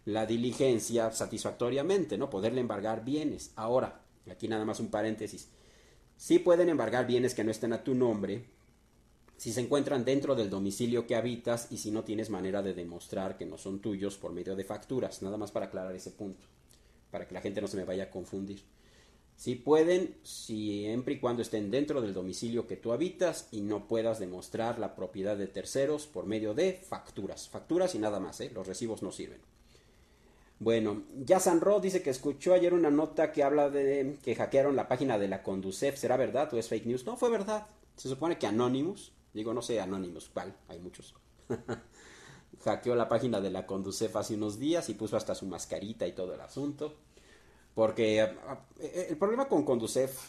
la diligencia satisfactoriamente, ¿no? Poderle embargar bienes. Ahora, aquí nada más un paréntesis. Sí pueden embargar bienes que no estén a tu nombre si se encuentran dentro del domicilio que habitas y si no tienes manera de demostrar que no son tuyos por medio de facturas. Nada más para aclarar ese punto, para que la gente no se me vaya a confundir. Sí pueden, siempre y cuando estén dentro del domicilio que tú habitas y no puedas demostrar la propiedad de terceros por medio de facturas. Facturas y nada más, ¿eh? Los recibos no sirven. Bueno, ya Sanro dice que escuchó ayer una nota que habla de que hackearon la página de la Conducef. ¿Será verdad o es fake news? No, fue verdad. Se supone que Anonymous, digo, no sé Anonymous, ¿cuál? Hay muchos. Hackeó la página de la Conducef hace unos días y puso hasta su mascarita y todo el asunto. Porque el problema con Conducef,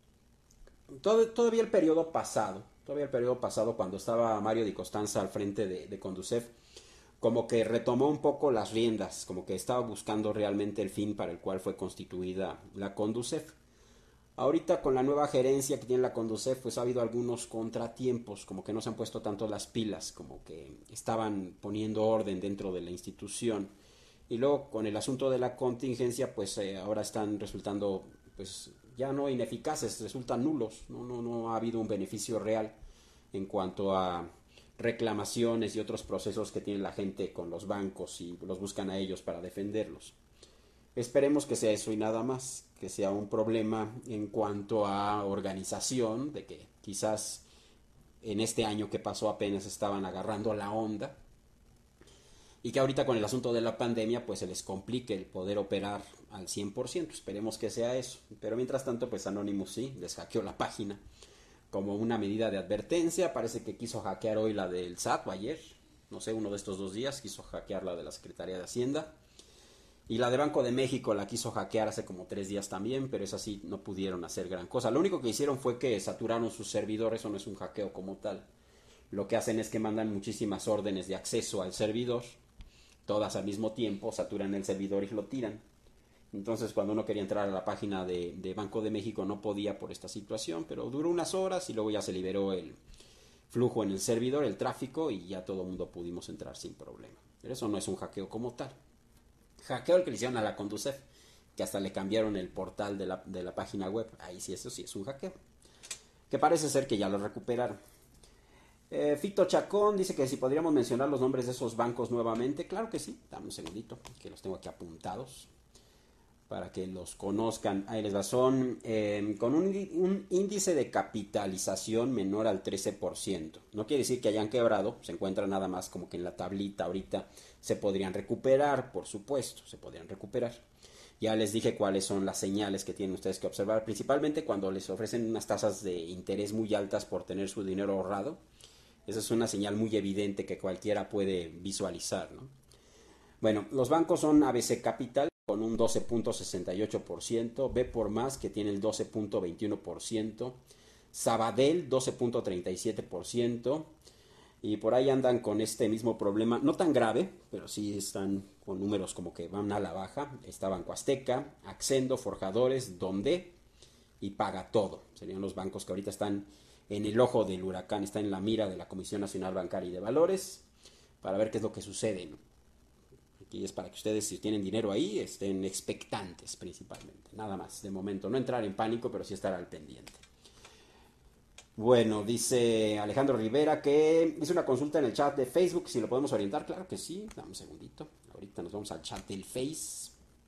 todavía el periodo pasado cuando estaba Mario Di Costanza al frente de Conducef, como que retomó un poco las riendas, como que estaba buscando realmente el fin para el cual fue constituida la Conducef. Ahorita con la nueva gerencia que tiene la Conducef, pues ha habido algunos contratiempos, como que no se han puesto tanto las pilas, como que estaban poniendo orden dentro de la institución. Y luego con el asunto de la contingencia, pues ahora están resultando, pues ya no ineficaces, resultan nulos. No ha habido un beneficio real en cuanto a reclamaciones y otros procesos que tiene la gente con los bancos y los buscan a ellos para defenderlos. Esperemos que sea eso y nada más, que sea un problema en cuanto a organización, de que quizás en este año que pasó apenas estaban agarrando la onda y que ahorita con el asunto de la pandemia pues se les complique el poder operar al 100%. Esperemos que sea eso. Pero mientras tanto pues Anonymous sí, les hackeó la página como una medida de advertencia. Parece que quiso hackear hoy la del SAT o ayer, no sé, uno de estos 2 días quiso hackear la de la Secretaría de Hacienda. Y la de Banco de México la quiso hackear hace como 3 días también, pero esa sí no pudieron hacer gran cosa. Lo único que hicieron fue que saturaron sus servidores, eso no es un hackeo como tal. Lo que hacen es que mandan muchísimas órdenes de acceso al servidor, todas al mismo tiempo, saturan el servidor y lo tiran. Entonces cuando uno quería entrar a la página de Banco de México no podía por esta situación, pero duró unas horas y luego ya se liberó el flujo en el servidor, el tráfico, y ya todo el mundo pudimos entrar sin problema. Pero eso no es un hackeo como tal. Hackeo el que le hicieron a la Conducef, que hasta le cambiaron el portal de la página web. Ahí sí, eso sí es un hackeo. Que parece ser que ya lo recuperaron. Fito Chacón dice que si podríamos mencionar los nombres de esos bancos nuevamente. Claro que sí, dame un segundito, que los tengo aquí apuntados para que los conozcan. Ahí les va, son con un índice de capitalización menor al 13%. No quiere decir que hayan quebrado, se encuentran nada más como que en la tablita ahorita. Se podrían recuperar, por supuesto, se podrían recuperar. Ya les dije cuáles son las señales que tienen ustedes que observar, principalmente cuando les ofrecen unas tasas de interés muy altas por tener su dinero ahorrado. Esa es una señal muy evidente que cualquiera puede visualizar, ¿no? Bueno, los bancos son ABC Capital con un 12.68%, B por más que tiene el 12.21%, Sabadell 12.37%, y por ahí andan con este mismo problema, no tan grave, pero sí están con números como que van a la baja. Está Banco Azteca, Accendo, Forjadores, Donde y Paga Todo. Serían los bancos que ahorita están en el ojo del huracán, están en la mira de la Comisión Nacional Bancaria y de Valores para ver qué es lo que sucede, ¿no? Aquí es para que ustedes, si tienen dinero ahí, estén expectantes principalmente. Nada más, de momento. No entrar en pánico, pero sí estar al pendiente. Bueno, dice Alejandro Rivera que hizo una consulta en el chat de Facebook, si lo podemos orientar. Claro que sí, dame un segundito. Ahorita nos vamos al chat del Face.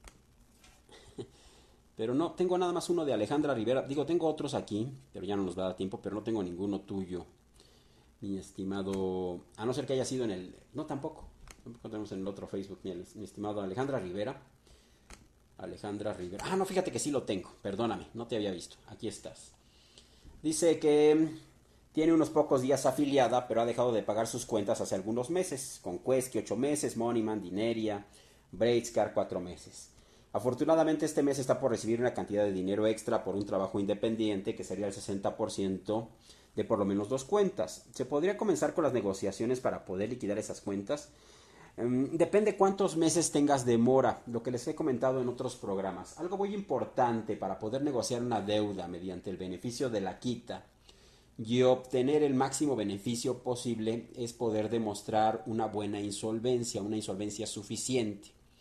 Pero no, tengo nada más uno de Alejandra Rivera. Digo, tengo otros aquí, pero ya no nos va a dar tiempo, pero no tengo ninguno tuyo, mi estimado. A no ser que haya sido en el. No, tampoco. Tampoco tenemos en el otro Facebook, mi estimado Alejandra Rivera. Alejandra Rivera. Ah, no, fíjate que sí lo tengo. Perdóname, no te había visto. Aquí estás. Dice que tiene unos pocos días afiliada, pero ha dejado de pagar sus cuentas hace algunos meses. Con Quesky 8 meses, Moneyman, Dineria, Braidscar 4 meses. Afortunadamente este mes está por recibir una cantidad de dinero extra por un trabajo independiente que sería el 60% de por lo menos 2 cuentas. ¿Se podría comenzar con las negociaciones para poder liquidar esas cuentas? Depende cuántos meses tengas de mora, lo que les he comentado en otros programas. Algo muy importante para poder negociar una deuda mediante el beneficio de la quita y obtener el máximo beneficio posible es poder demostrar una buena insolvencia, una insolvencia suficiente.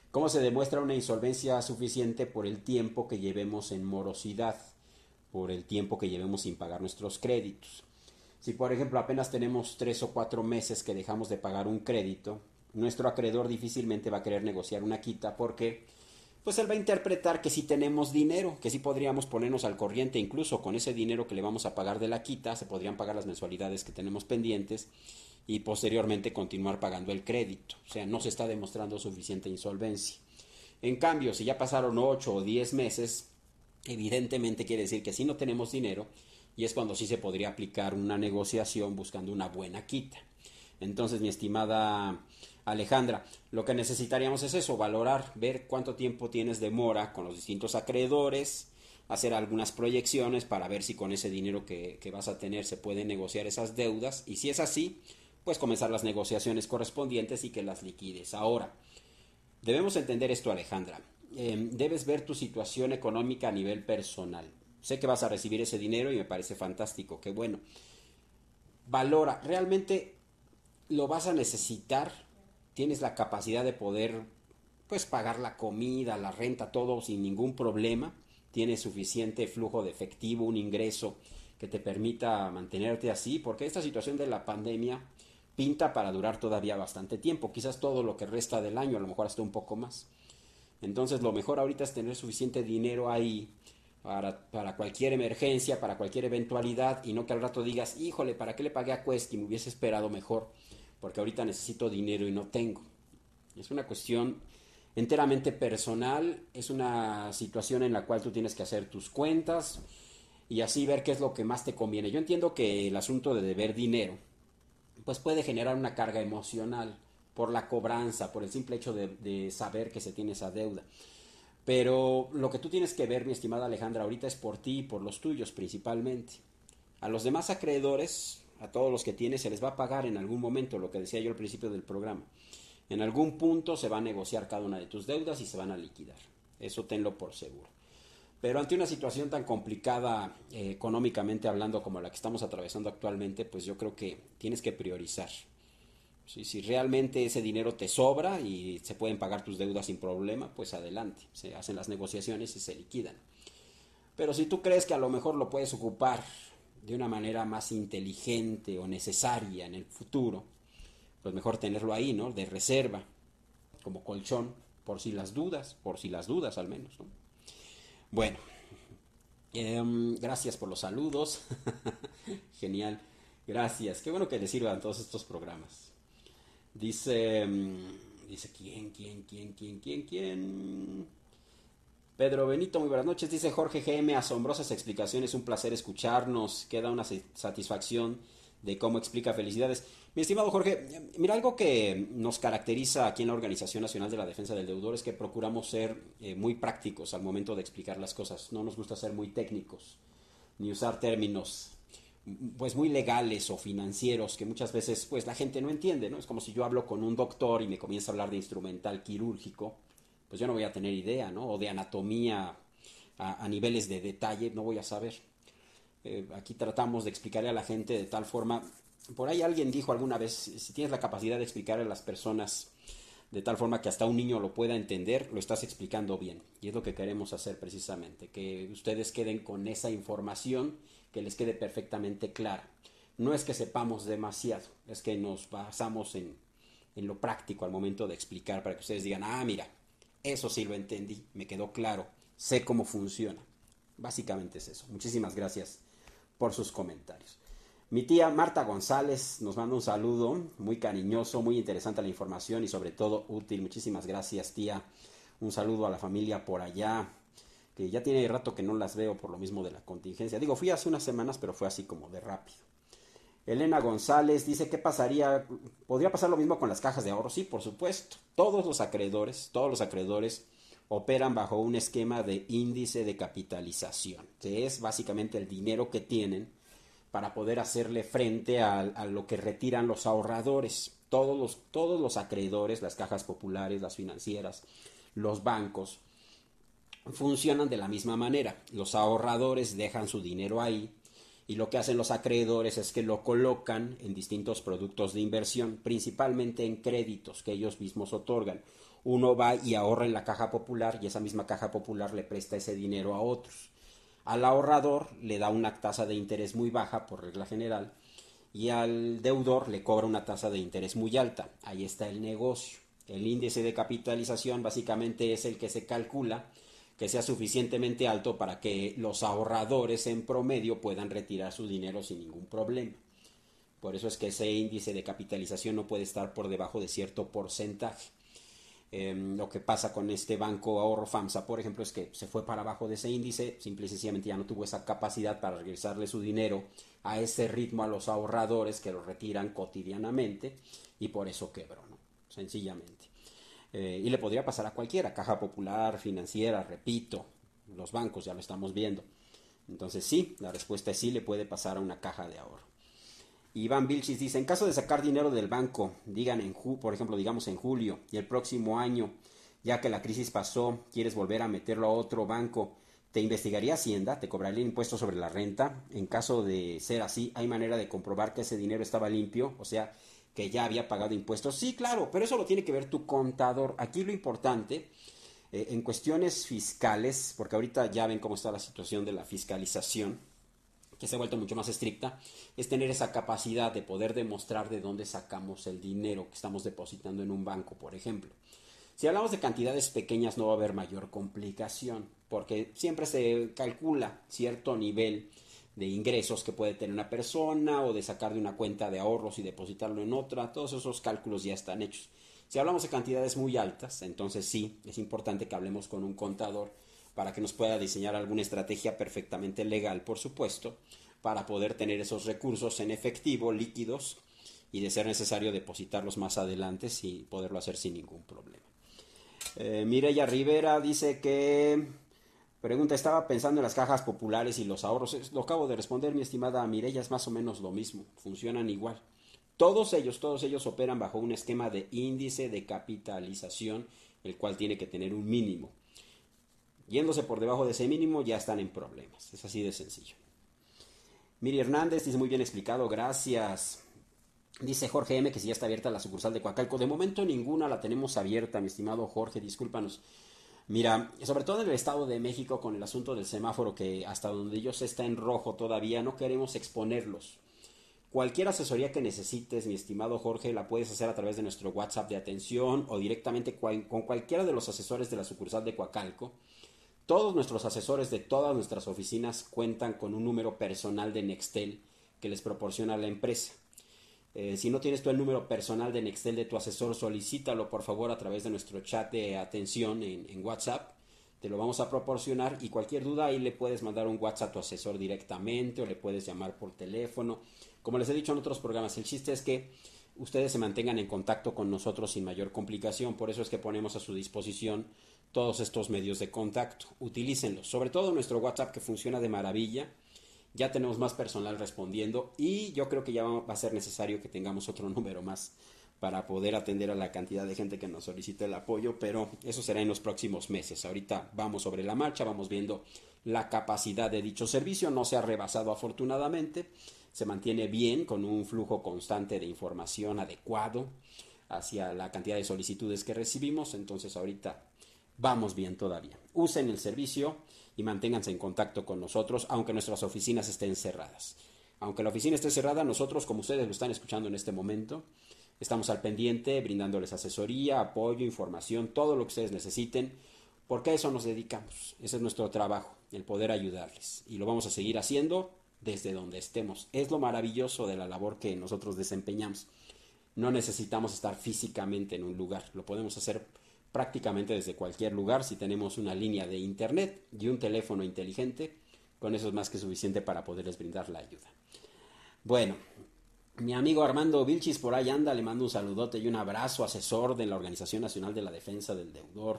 ¿Cómo se demuestra una insolvencia suficiente? Por el tiempo que llevemos en morosidad, por el tiempo que llevemos sin pagar nuestros créditos. Si por ejemplo apenas tenemos 3 o 4 meses que dejamos de pagar un crédito, nuestro acreedor difícilmente va a querer negociar una quita porque pues él va a interpretar que sí tenemos dinero, que sí podríamos ponernos al corriente, incluso con ese dinero que le vamos a pagar de la quita, se podrían pagar las mensualidades que tenemos pendientes y posteriormente continuar pagando el crédito. O sea, no se está demostrando suficiente insolvencia. En cambio, si ya pasaron 8 o 10 meses, evidentemente quiere decir que sí no tenemos dinero y es cuando sí se podría aplicar una negociación buscando una buena quita. Entonces, mi estimada Alejandra, lo que necesitaríamos es eso, valorar, ver cuánto tiempo tienes de mora con los distintos acreedores, hacer algunas proyecciones para ver si con ese dinero que vas a tener se pueden negociar esas deudas y si es así, pues comenzar las negociaciones correspondientes y que las liquides. Ahora, debemos entender esto, Alejandra. Debes ver tu situación económica a nivel personal. Sé que vas a recibir ese dinero y me parece fantástico, qué bueno. Valora, ¿realmente lo vas a necesitar? ¿Tienes la capacidad de poder pues pagar la comida, la renta, todo sin ningún problema? ¿Tienes suficiente flujo de efectivo, un ingreso que te permita mantenerte así? Porque esta situación de la pandemia pinta para durar todavía bastante tiempo, quizás todo lo que resta del año, a lo mejor hasta un poco más. Entonces lo mejor ahorita es tener suficiente dinero ahí para cualquier emergencia, para cualquier eventualidad y no que al rato digas, híjole, ¿para qué le pagué a Questy? Me hubiese esperado mejor porque ahorita necesito dinero y no tengo. Es una cuestión enteramente personal, es una situación en la cual tú tienes que hacer tus cuentas y así ver qué es lo que más te conviene. Yo entiendo que el asunto de deber dinero pues puede generar una carga emocional por la cobranza, por el simple hecho de saber que se tiene esa deuda. Pero lo que tú tienes que ver, mi estimada Alejandra, ahorita es por ti y por los tuyos principalmente. A los demás acreedores, a todos los que tienes, se les va a pagar en algún momento, lo que decía yo al principio del programa. En algún punto se va a negociar cada una de tus deudas y se van a liquidar. Eso tenlo por seguro. Pero ante una situación tan complicada económicamente hablando como la que estamos atravesando actualmente, pues yo creo que tienes que priorizar. ¿Sí? Si realmente ese dinero te sobra y se pueden pagar tus deudas sin problema, pues adelante. Se hacen las negociaciones y se liquidan. Pero si tú crees que a lo mejor lo puedes ocupar de una manera más inteligente o necesaria en el futuro, pues mejor tenerlo ahí, ¿no? De reserva, como colchón, por si las dudas al menos, ¿no? Bueno, gracias por los saludos. Genial, gracias. Qué bueno que les sirvan todos estos programas. Dice, dice, ¿quién? Pedro Benito, muy buenas noches. Dice Jorge GM, asombrosas explicaciones, un placer escucharnos. Queda una satisfacción de cómo explica. Felicidades. Mi estimado Jorge, mira, algo que nos caracteriza aquí en la Organización Nacional de la Defensa del Deudor es que procuramos ser muy prácticos al momento de explicar las cosas. No nos gusta ser muy técnicos, ni usar términos pues muy legales o financieros que muchas veces pues la gente no entiende, ¿no? Es como si yo hablo con un doctor y me comienza a hablar de instrumental quirúrgico, pues yo no voy a tener idea, ¿no? O de anatomía a niveles de detalle, no voy a saber. Aquí tratamos de explicarle a la gente de tal forma. Por ahí alguien dijo alguna vez, si tienes la capacidad de explicarle a las personas de tal forma que hasta un niño lo pueda entender, lo estás explicando bien. Y es lo que queremos hacer precisamente, que ustedes queden con esa información, que les quede perfectamente clara. No es que sepamos demasiado, es que nos basamos en lo práctico al momento de explicar para que ustedes digan, ah, mira, eso sí lo entendí, me quedó claro, sé cómo funciona. Básicamente es eso. Muchísimas gracias por sus comentarios. Mi tía Marta González nos manda un saludo muy cariñoso, muy interesante la información y sobre todo útil. Muchísimas gracias, tía. Un saludo a la familia por allá, que ya tiene rato que no las veo por lo mismo de la contingencia. Digo, fui hace unas semanas, pero fue así como de rápido. Elena González dice, ¿qué pasaría? ¿Podría pasar lo mismo con las cajas de ahorro? Sí, por supuesto. Todos los acreedores operan bajo un esquema de índice de capitalización, que es básicamente el dinero que tienen para poder hacerle frente a lo que retiran los ahorradores. Todos los acreedores, las cajas populares, las financieras, los bancos, funcionan de la misma manera. Los ahorradores dejan su dinero ahí y lo que hacen los acreedores es que lo colocan en distintos productos de inversión, principalmente en créditos que ellos mismos otorgan uno va y ahorra en la caja popular y esa misma caja popular le presta ese dinero a otros. Al ahorrador le da una tasa de interés muy baja por regla general y al deudor le cobra una tasa de interés muy alta. Ahí está el negocio. El índice de capitalización básicamente es el que se calcula que sea suficientemente alto para que los ahorradores en promedio puedan retirar su dinero sin ningún problema. Por eso es que ese índice de capitalización no puede estar por debajo de cierto porcentaje. Lo que pasa con este banco ahorro FAMSA, por ejemplo, es que se fue para abajo de ese índice, simple y sencillamente ya no tuvo esa capacidad para regresarle su dinero a ese ritmo a los ahorradores que lo retiran cotidianamente y por eso quebró, ¿no? Sencillamente. Y le podría pasar a cualquiera, Caja Popular, Financiera, repito, los bancos ya lo estamos viendo. Entonces sí, la respuesta es sí, le puede pasar a una caja de ahorro. Iván Vilchis dice, en caso de sacar dinero del banco, por ejemplo, digamos en julio y el próximo año, ya que la crisis pasó, quieres volver a meterlo a otro banco, ¿te investigaría Hacienda? ¿Te cobraría impuestos sobre la renta? En caso de ser así, ¿hay manera de comprobar que ese dinero estaba limpio? O sea, que ya había pagado impuestos. Sí, claro, pero eso lo tiene que ver tu contador. Aquí lo importante, en cuestiones fiscales, porque ahorita ya ven cómo está la situación de la fiscalización, que se ha vuelto mucho más estricta, es tener esa capacidad de poder demostrar de dónde sacamos el dinero que estamos depositando en un banco, por ejemplo. Si hablamos de cantidades pequeñas no va a haber mayor complicación, porque siempre se calcula cierto nivel de ingresos que puede tener una persona o de sacar de una cuenta de ahorros y depositarlo en otra, todos esos cálculos ya están hechos. Si hablamos de cantidades muy altas, entonces sí, es importante que hablemos con un contador para que nos pueda diseñar alguna estrategia perfectamente legal, por supuesto, para poder tener esos recursos en efectivo, líquidos, y de ser necesario depositarlos más adelante y poderlo hacer sin ningún problema. Mireya Rivera dice que pregunta, estaba pensando en las cajas populares y los ahorros. Lo acabo de responder, mi estimada Mireya, es más o menos lo mismo, funcionan igual. Todos ellos operan bajo un esquema de índice de capitalización, el cual tiene que tener un mínimo. Yéndose por debajo de ese mínimo ya están en problemas. Es así de sencillo. Miri Hernández dice muy bien explicado, gracias. Dice Jorge M que si ya está abierta la sucursal de Coacalco. De momento ninguna la tenemos abierta, mi estimado Jorge, discúlpanos. Mira, sobre todo en el Estado de México con el asunto del semáforo que hasta donde yo sé está en rojo todavía, no queremos exponerlos. Cualquier asesoría que necesites, mi estimado Jorge, la puedes hacer a través de nuestro WhatsApp de atención o directamente con cualquiera de los asesores de la sucursal de Coacalco. Todos nuestros asesores de todas nuestras oficinas cuentan con un número personal de Nextel que les proporciona la empresa. Si no tienes tú el número personal de Nextel de tu asesor, solicítalo por favor a través de nuestro chat de atención en WhatsApp. Te lo vamos a proporcionar y cualquier duda ahí le puedes mandar un WhatsApp a tu asesor directamente o le puedes llamar por teléfono. Como les he dicho en otros programas, el chiste es que ustedes se mantengan en contacto con nosotros sin mayor complicación. Por eso es que ponemos a su disposición todos estos medios de contacto. Utilícenlos, sobre todo nuestro WhatsApp que funciona de maravilla. Ya tenemos más personal respondiendo y yo creo que ya va a ser necesario que tengamos otro número más para poder atender a la cantidad de gente que nos solicita el apoyo, pero eso será en los próximos meses. Ahorita vamos sobre la marcha, vamos viendo la capacidad de dicho servicio, no se ha rebasado afortunadamente, se mantiene bien con un flujo constante de información adecuado hacia la cantidad de solicitudes que recibimos, entonces ahorita vamos bien todavía. Usen el servicio y manténganse en contacto con nosotros, aunque nuestras oficinas estén cerradas. Aunque la oficina esté cerrada, nosotros, como ustedes lo están escuchando en este momento, estamos al pendiente, brindándoles asesoría, apoyo, información, todo lo que ustedes necesiten, porque a eso nos dedicamos. Ese es nuestro trabajo, el poder ayudarles. Y lo vamos a seguir haciendo desde donde estemos. Es lo maravilloso de la labor que nosotros desempeñamos. No necesitamos estar físicamente en un lugar, lo podemos hacer prácticamente desde cualquier lugar si tenemos una línea de internet y un teléfono inteligente. Con eso es más que suficiente para poderles brindar la ayuda. Bueno, mi amigo Armando Vilchis por ahí anda, le mando un saludote y un abrazo, asesor de la Organización Nacional de la Defensa del Deudor.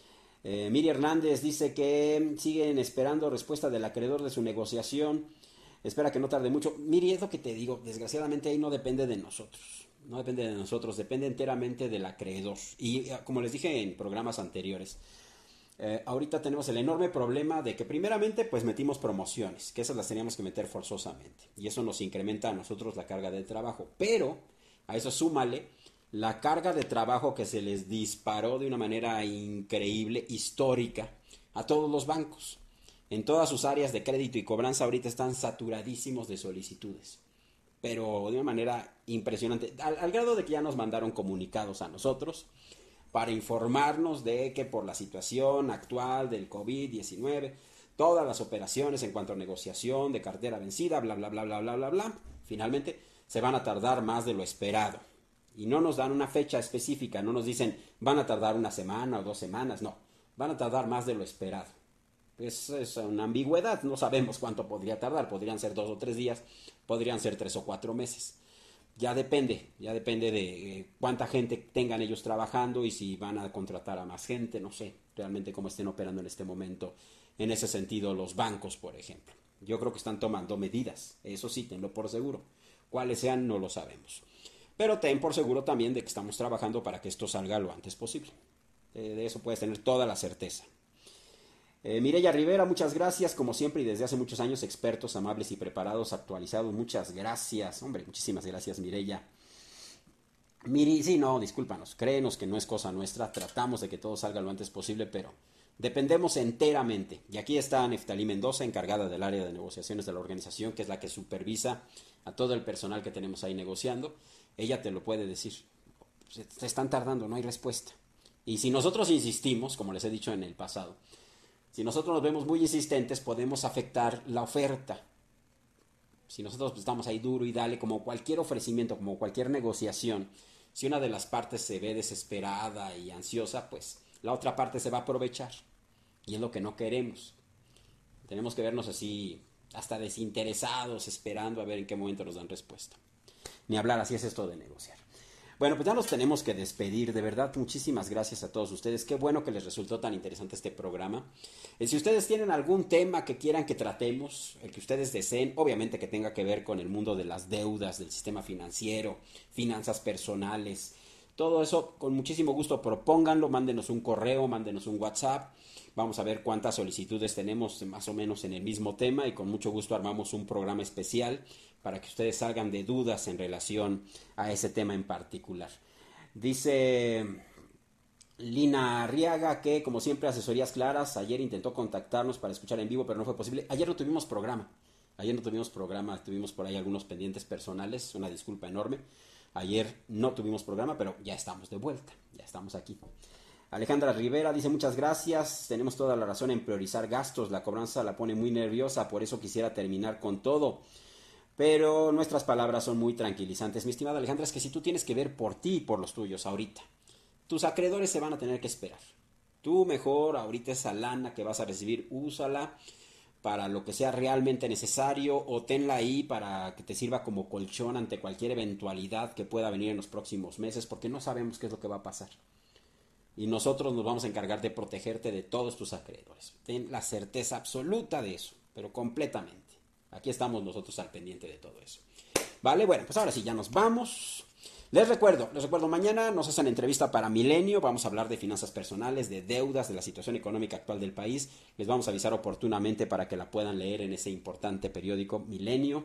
Miri Hernández dice que siguen esperando respuesta del acreedor de su negociación, espera que no tarde mucho. Miri, es lo que te digo, desgraciadamente ahí no depende de nosotros. No depende de nosotros, depende enteramente del acreedor. Y como les dije en programas anteriores, ahorita tenemos el enorme problema de que primeramente pues metimos promociones, que esas las teníamos que meter forzosamente. Y eso nos incrementa a nosotros la carga de trabajo. Pero a eso súmale la carga de trabajo que se les disparó de una manera increíble, histórica, a todos los bancos. En todas sus áreas de crédito y cobranza ahorita están saturadísimos de solicitudes, pero de una manera impresionante, al grado de que ya nos mandaron comunicados a nosotros para informarnos de que por la situación actual del COVID-19, todas las operaciones en cuanto a negociación de cartera vencida, bla, bla, bla, bla, bla, bla, bla, finalmente se van a tardar más de lo esperado. Y no nos dan una fecha específica, no nos dicen van a tardar una semana o 2 semanas, no, van a tardar más de lo esperado. Es una ambigüedad, no sabemos cuánto podría tardar, podrían ser 2 o 3 días, podrían ser 3 o 4 meses. Ya depende de cuánta gente tengan ellos trabajando y si van a contratar a más gente, no sé realmente cómo estén operando en este momento, en ese sentido los bancos, por ejemplo. Yo creo que están tomando medidas, eso sí, tenlo por seguro. Cuáles sean, no lo sabemos. Pero ten por seguro también de que estamos trabajando para que esto salga lo antes posible. De eso puedes tener toda la certeza. Mireya Rivera, muchas gracias, como siempre y desde hace muchos años, expertos, amables y preparados, actualizados, muchas gracias, hombre, muchísimas gracias, Mireya. Miri, sí, no, discúlpanos, créenos que no es cosa nuestra, tratamos de que todo salga lo antes posible, pero dependemos enteramente. Y aquí está Neftalí Mendoza, encargada del área de negociaciones de la organización, que es la que supervisa a todo el personal que tenemos ahí negociando. Ella te lo puede decir, se están tardando, no hay respuesta. Y si nosotros insistimos, como les he dicho en el pasado, si nosotros nos vemos muy insistentes, podemos afectar la oferta. Si nosotros estamos ahí duro y dale, como cualquier ofrecimiento, como cualquier negociación, si una de las partes se ve desesperada y ansiosa, pues la otra parte se va a aprovechar. Y es lo que no queremos. Tenemos que vernos así, hasta desinteresados, esperando a ver en qué momento nos dan respuesta. Ni hablar, así es esto de negociar. Bueno, pues ya nos tenemos que despedir, de verdad, muchísimas gracias a todos ustedes, qué bueno que les resultó tan interesante este programa. Si ustedes tienen algún tema que quieran que tratemos, el que ustedes deseen, obviamente que tenga que ver con el mundo de las deudas, del sistema financiero, finanzas personales, todo eso, con muchísimo gusto propónganlo, mándenos un correo, mándenos un WhatsApp, vamos a ver cuántas solicitudes tenemos más o menos en el mismo tema y con mucho gusto armamos un programa especial para que ustedes salgan de dudas en relación a ese tema en particular. Dice Lina Arriaga que, como siempre, asesorías claras. Ayer intentó contactarnos para escuchar en vivo, pero no fue posible. Ayer no tuvimos programa. Tuvimos por ahí algunos pendientes personales. Una disculpa enorme. Ayer no tuvimos programa, pero ya estamos de vuelta. Ya estamos aquí. Alejandra Rivera dice muchas gracias. Tenemos toda la razón en priorizar gastos. La cobranza la pone muy nerviosa, por eso quisiera terminar con todo. Pero nuestras palabras son muy tranquilizantes. Mi estimada Alejandra, es que si tú tienes que ver por ti y por los tuyos ahorita, tus acreedores se van a tener que esperar. Tú mejor ahorita esa lana que vas a recibir, úsala para lo que sea realmente necesario o tenla ahí para que te sirva como colchón ante cualquier eventualidad que pueda venir en los próximos meses, porque no sabemos qué es lo que va a pasar. Y nosotros nos vamos a encargar de protegerte de todos tus acreedores. Ten la certeza absoluta de eso, pero completamente. Aquí estamos nosotros al pendiente de todo eso. Vale, bueno, pues ahora sí, ya nos vamos. Les recuerdo, mañana nos hacen entrevista para Milenio, vamos a hablar de finanzas personales, de deudas, de la situación económica actual del país. Les vamos a avisar oportunamente para que la puedan leer en ese importante periódico Milenio.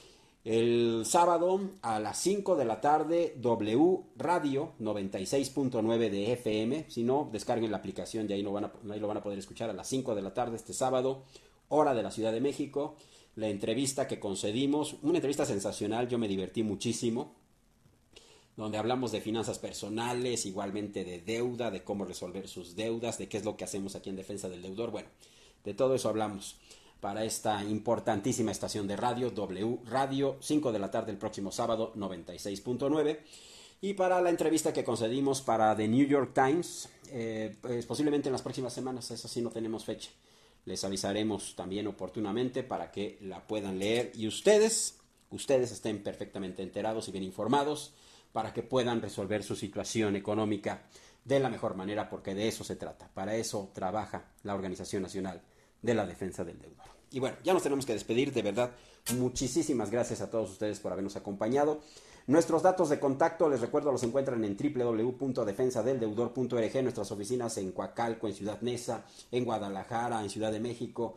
El sábado a las 5 de la tarde, W Radio 96.9 de FM. Si no, descarguen la aplicación y ahí lo van a poder escuchar a las 5 de la tarde este sábado, hora de la Ciudad de México. La entrevista que concedimos, una entrevista sensacional, yo me divertí muchísimo, donde hablamos de finanzas personales, igualmente de deuda, de cómo resolver sus deudas, de qué es lo que hacemos aquí en defensa del deudor. Bueno, de todo eso hablamos para esta importantísima estación de radio, W Radio, 5 de la tarde el próximo sábado, 96.9. Y para la entrevista que concedimos para The New York Times, pues posiblemente en las próximas semanas, eso sí no tenemos fecha. Les avisaremos también oportunamente para que la puedan leer y ustedes estén perfectamente enterados y bien informados para que puedan resolver su situación económica de la mejor manera, porque de eso se trata. Para eso trabaja la Organización Nacional de la Defensa del Deudor. Y bueno, ya nos tenemos que despedir, de verdad, muchísimas gracias a todos ustedes por habernos acompañado. Nuestros datos de contacto, les recuerdo, los encuentran en www.defensadeldeudor.org, nuestras oficinas en Coacalco, en Ciudad Neza, en Guadalajara, en Ciudad de México.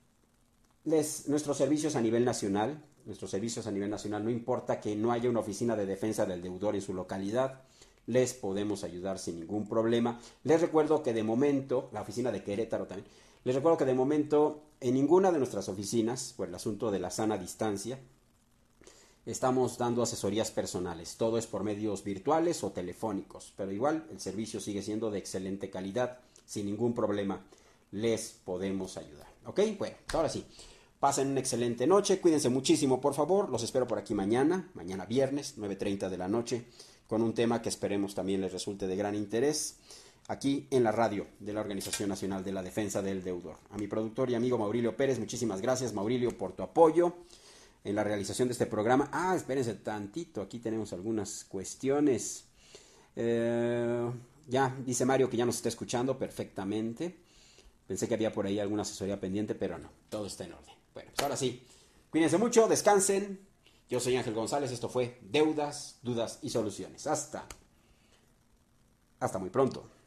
Nuestros servicios a nivel nacional, no importa que no haya una oficina de defensa del deudor en su localidad, les podemos ayudar sin ningún problema. Les recuerdo que de momento, la oficina de Querétaro también, les recuerdo que de momento en ninguna de nuestras oficinas, por el asunto de la sana distancia, estamos dando asesorías personales. Todo es por medios virtuales o telefónicos, pero igual el servicio sigue siendo de excelente calidad, sin ningún problema. Les podemos ayudar. ¿Ok? Bueno, ahora sí. Pasen una excelente noche, cuídense muchísimo por favor, los espero por aquí mañana viernes, 9:30 de la noche, con un tema que esperemos también les resulte de gran interés, aquí en la radio de la Organización Nacional de la Defensa del Deudor. A mi productor y amigo Maurilio Pérez, muchísimas gracias Maurilio por tu apoyo en la realización de este programa. Espérense tantito, aquí tenemos algunas cuestiones. Ya, dice Mario que ya nos está escuchando perfectamente. Pensé que había por ahí alguna asesoría pendiente, pero no, todo está en orden. Bueno, pues ahora sí, cuídense mucho, descansen. Yo soy Ángel González, esto fue Deudas, Dudas y Soluciones. Hasta muy pronto.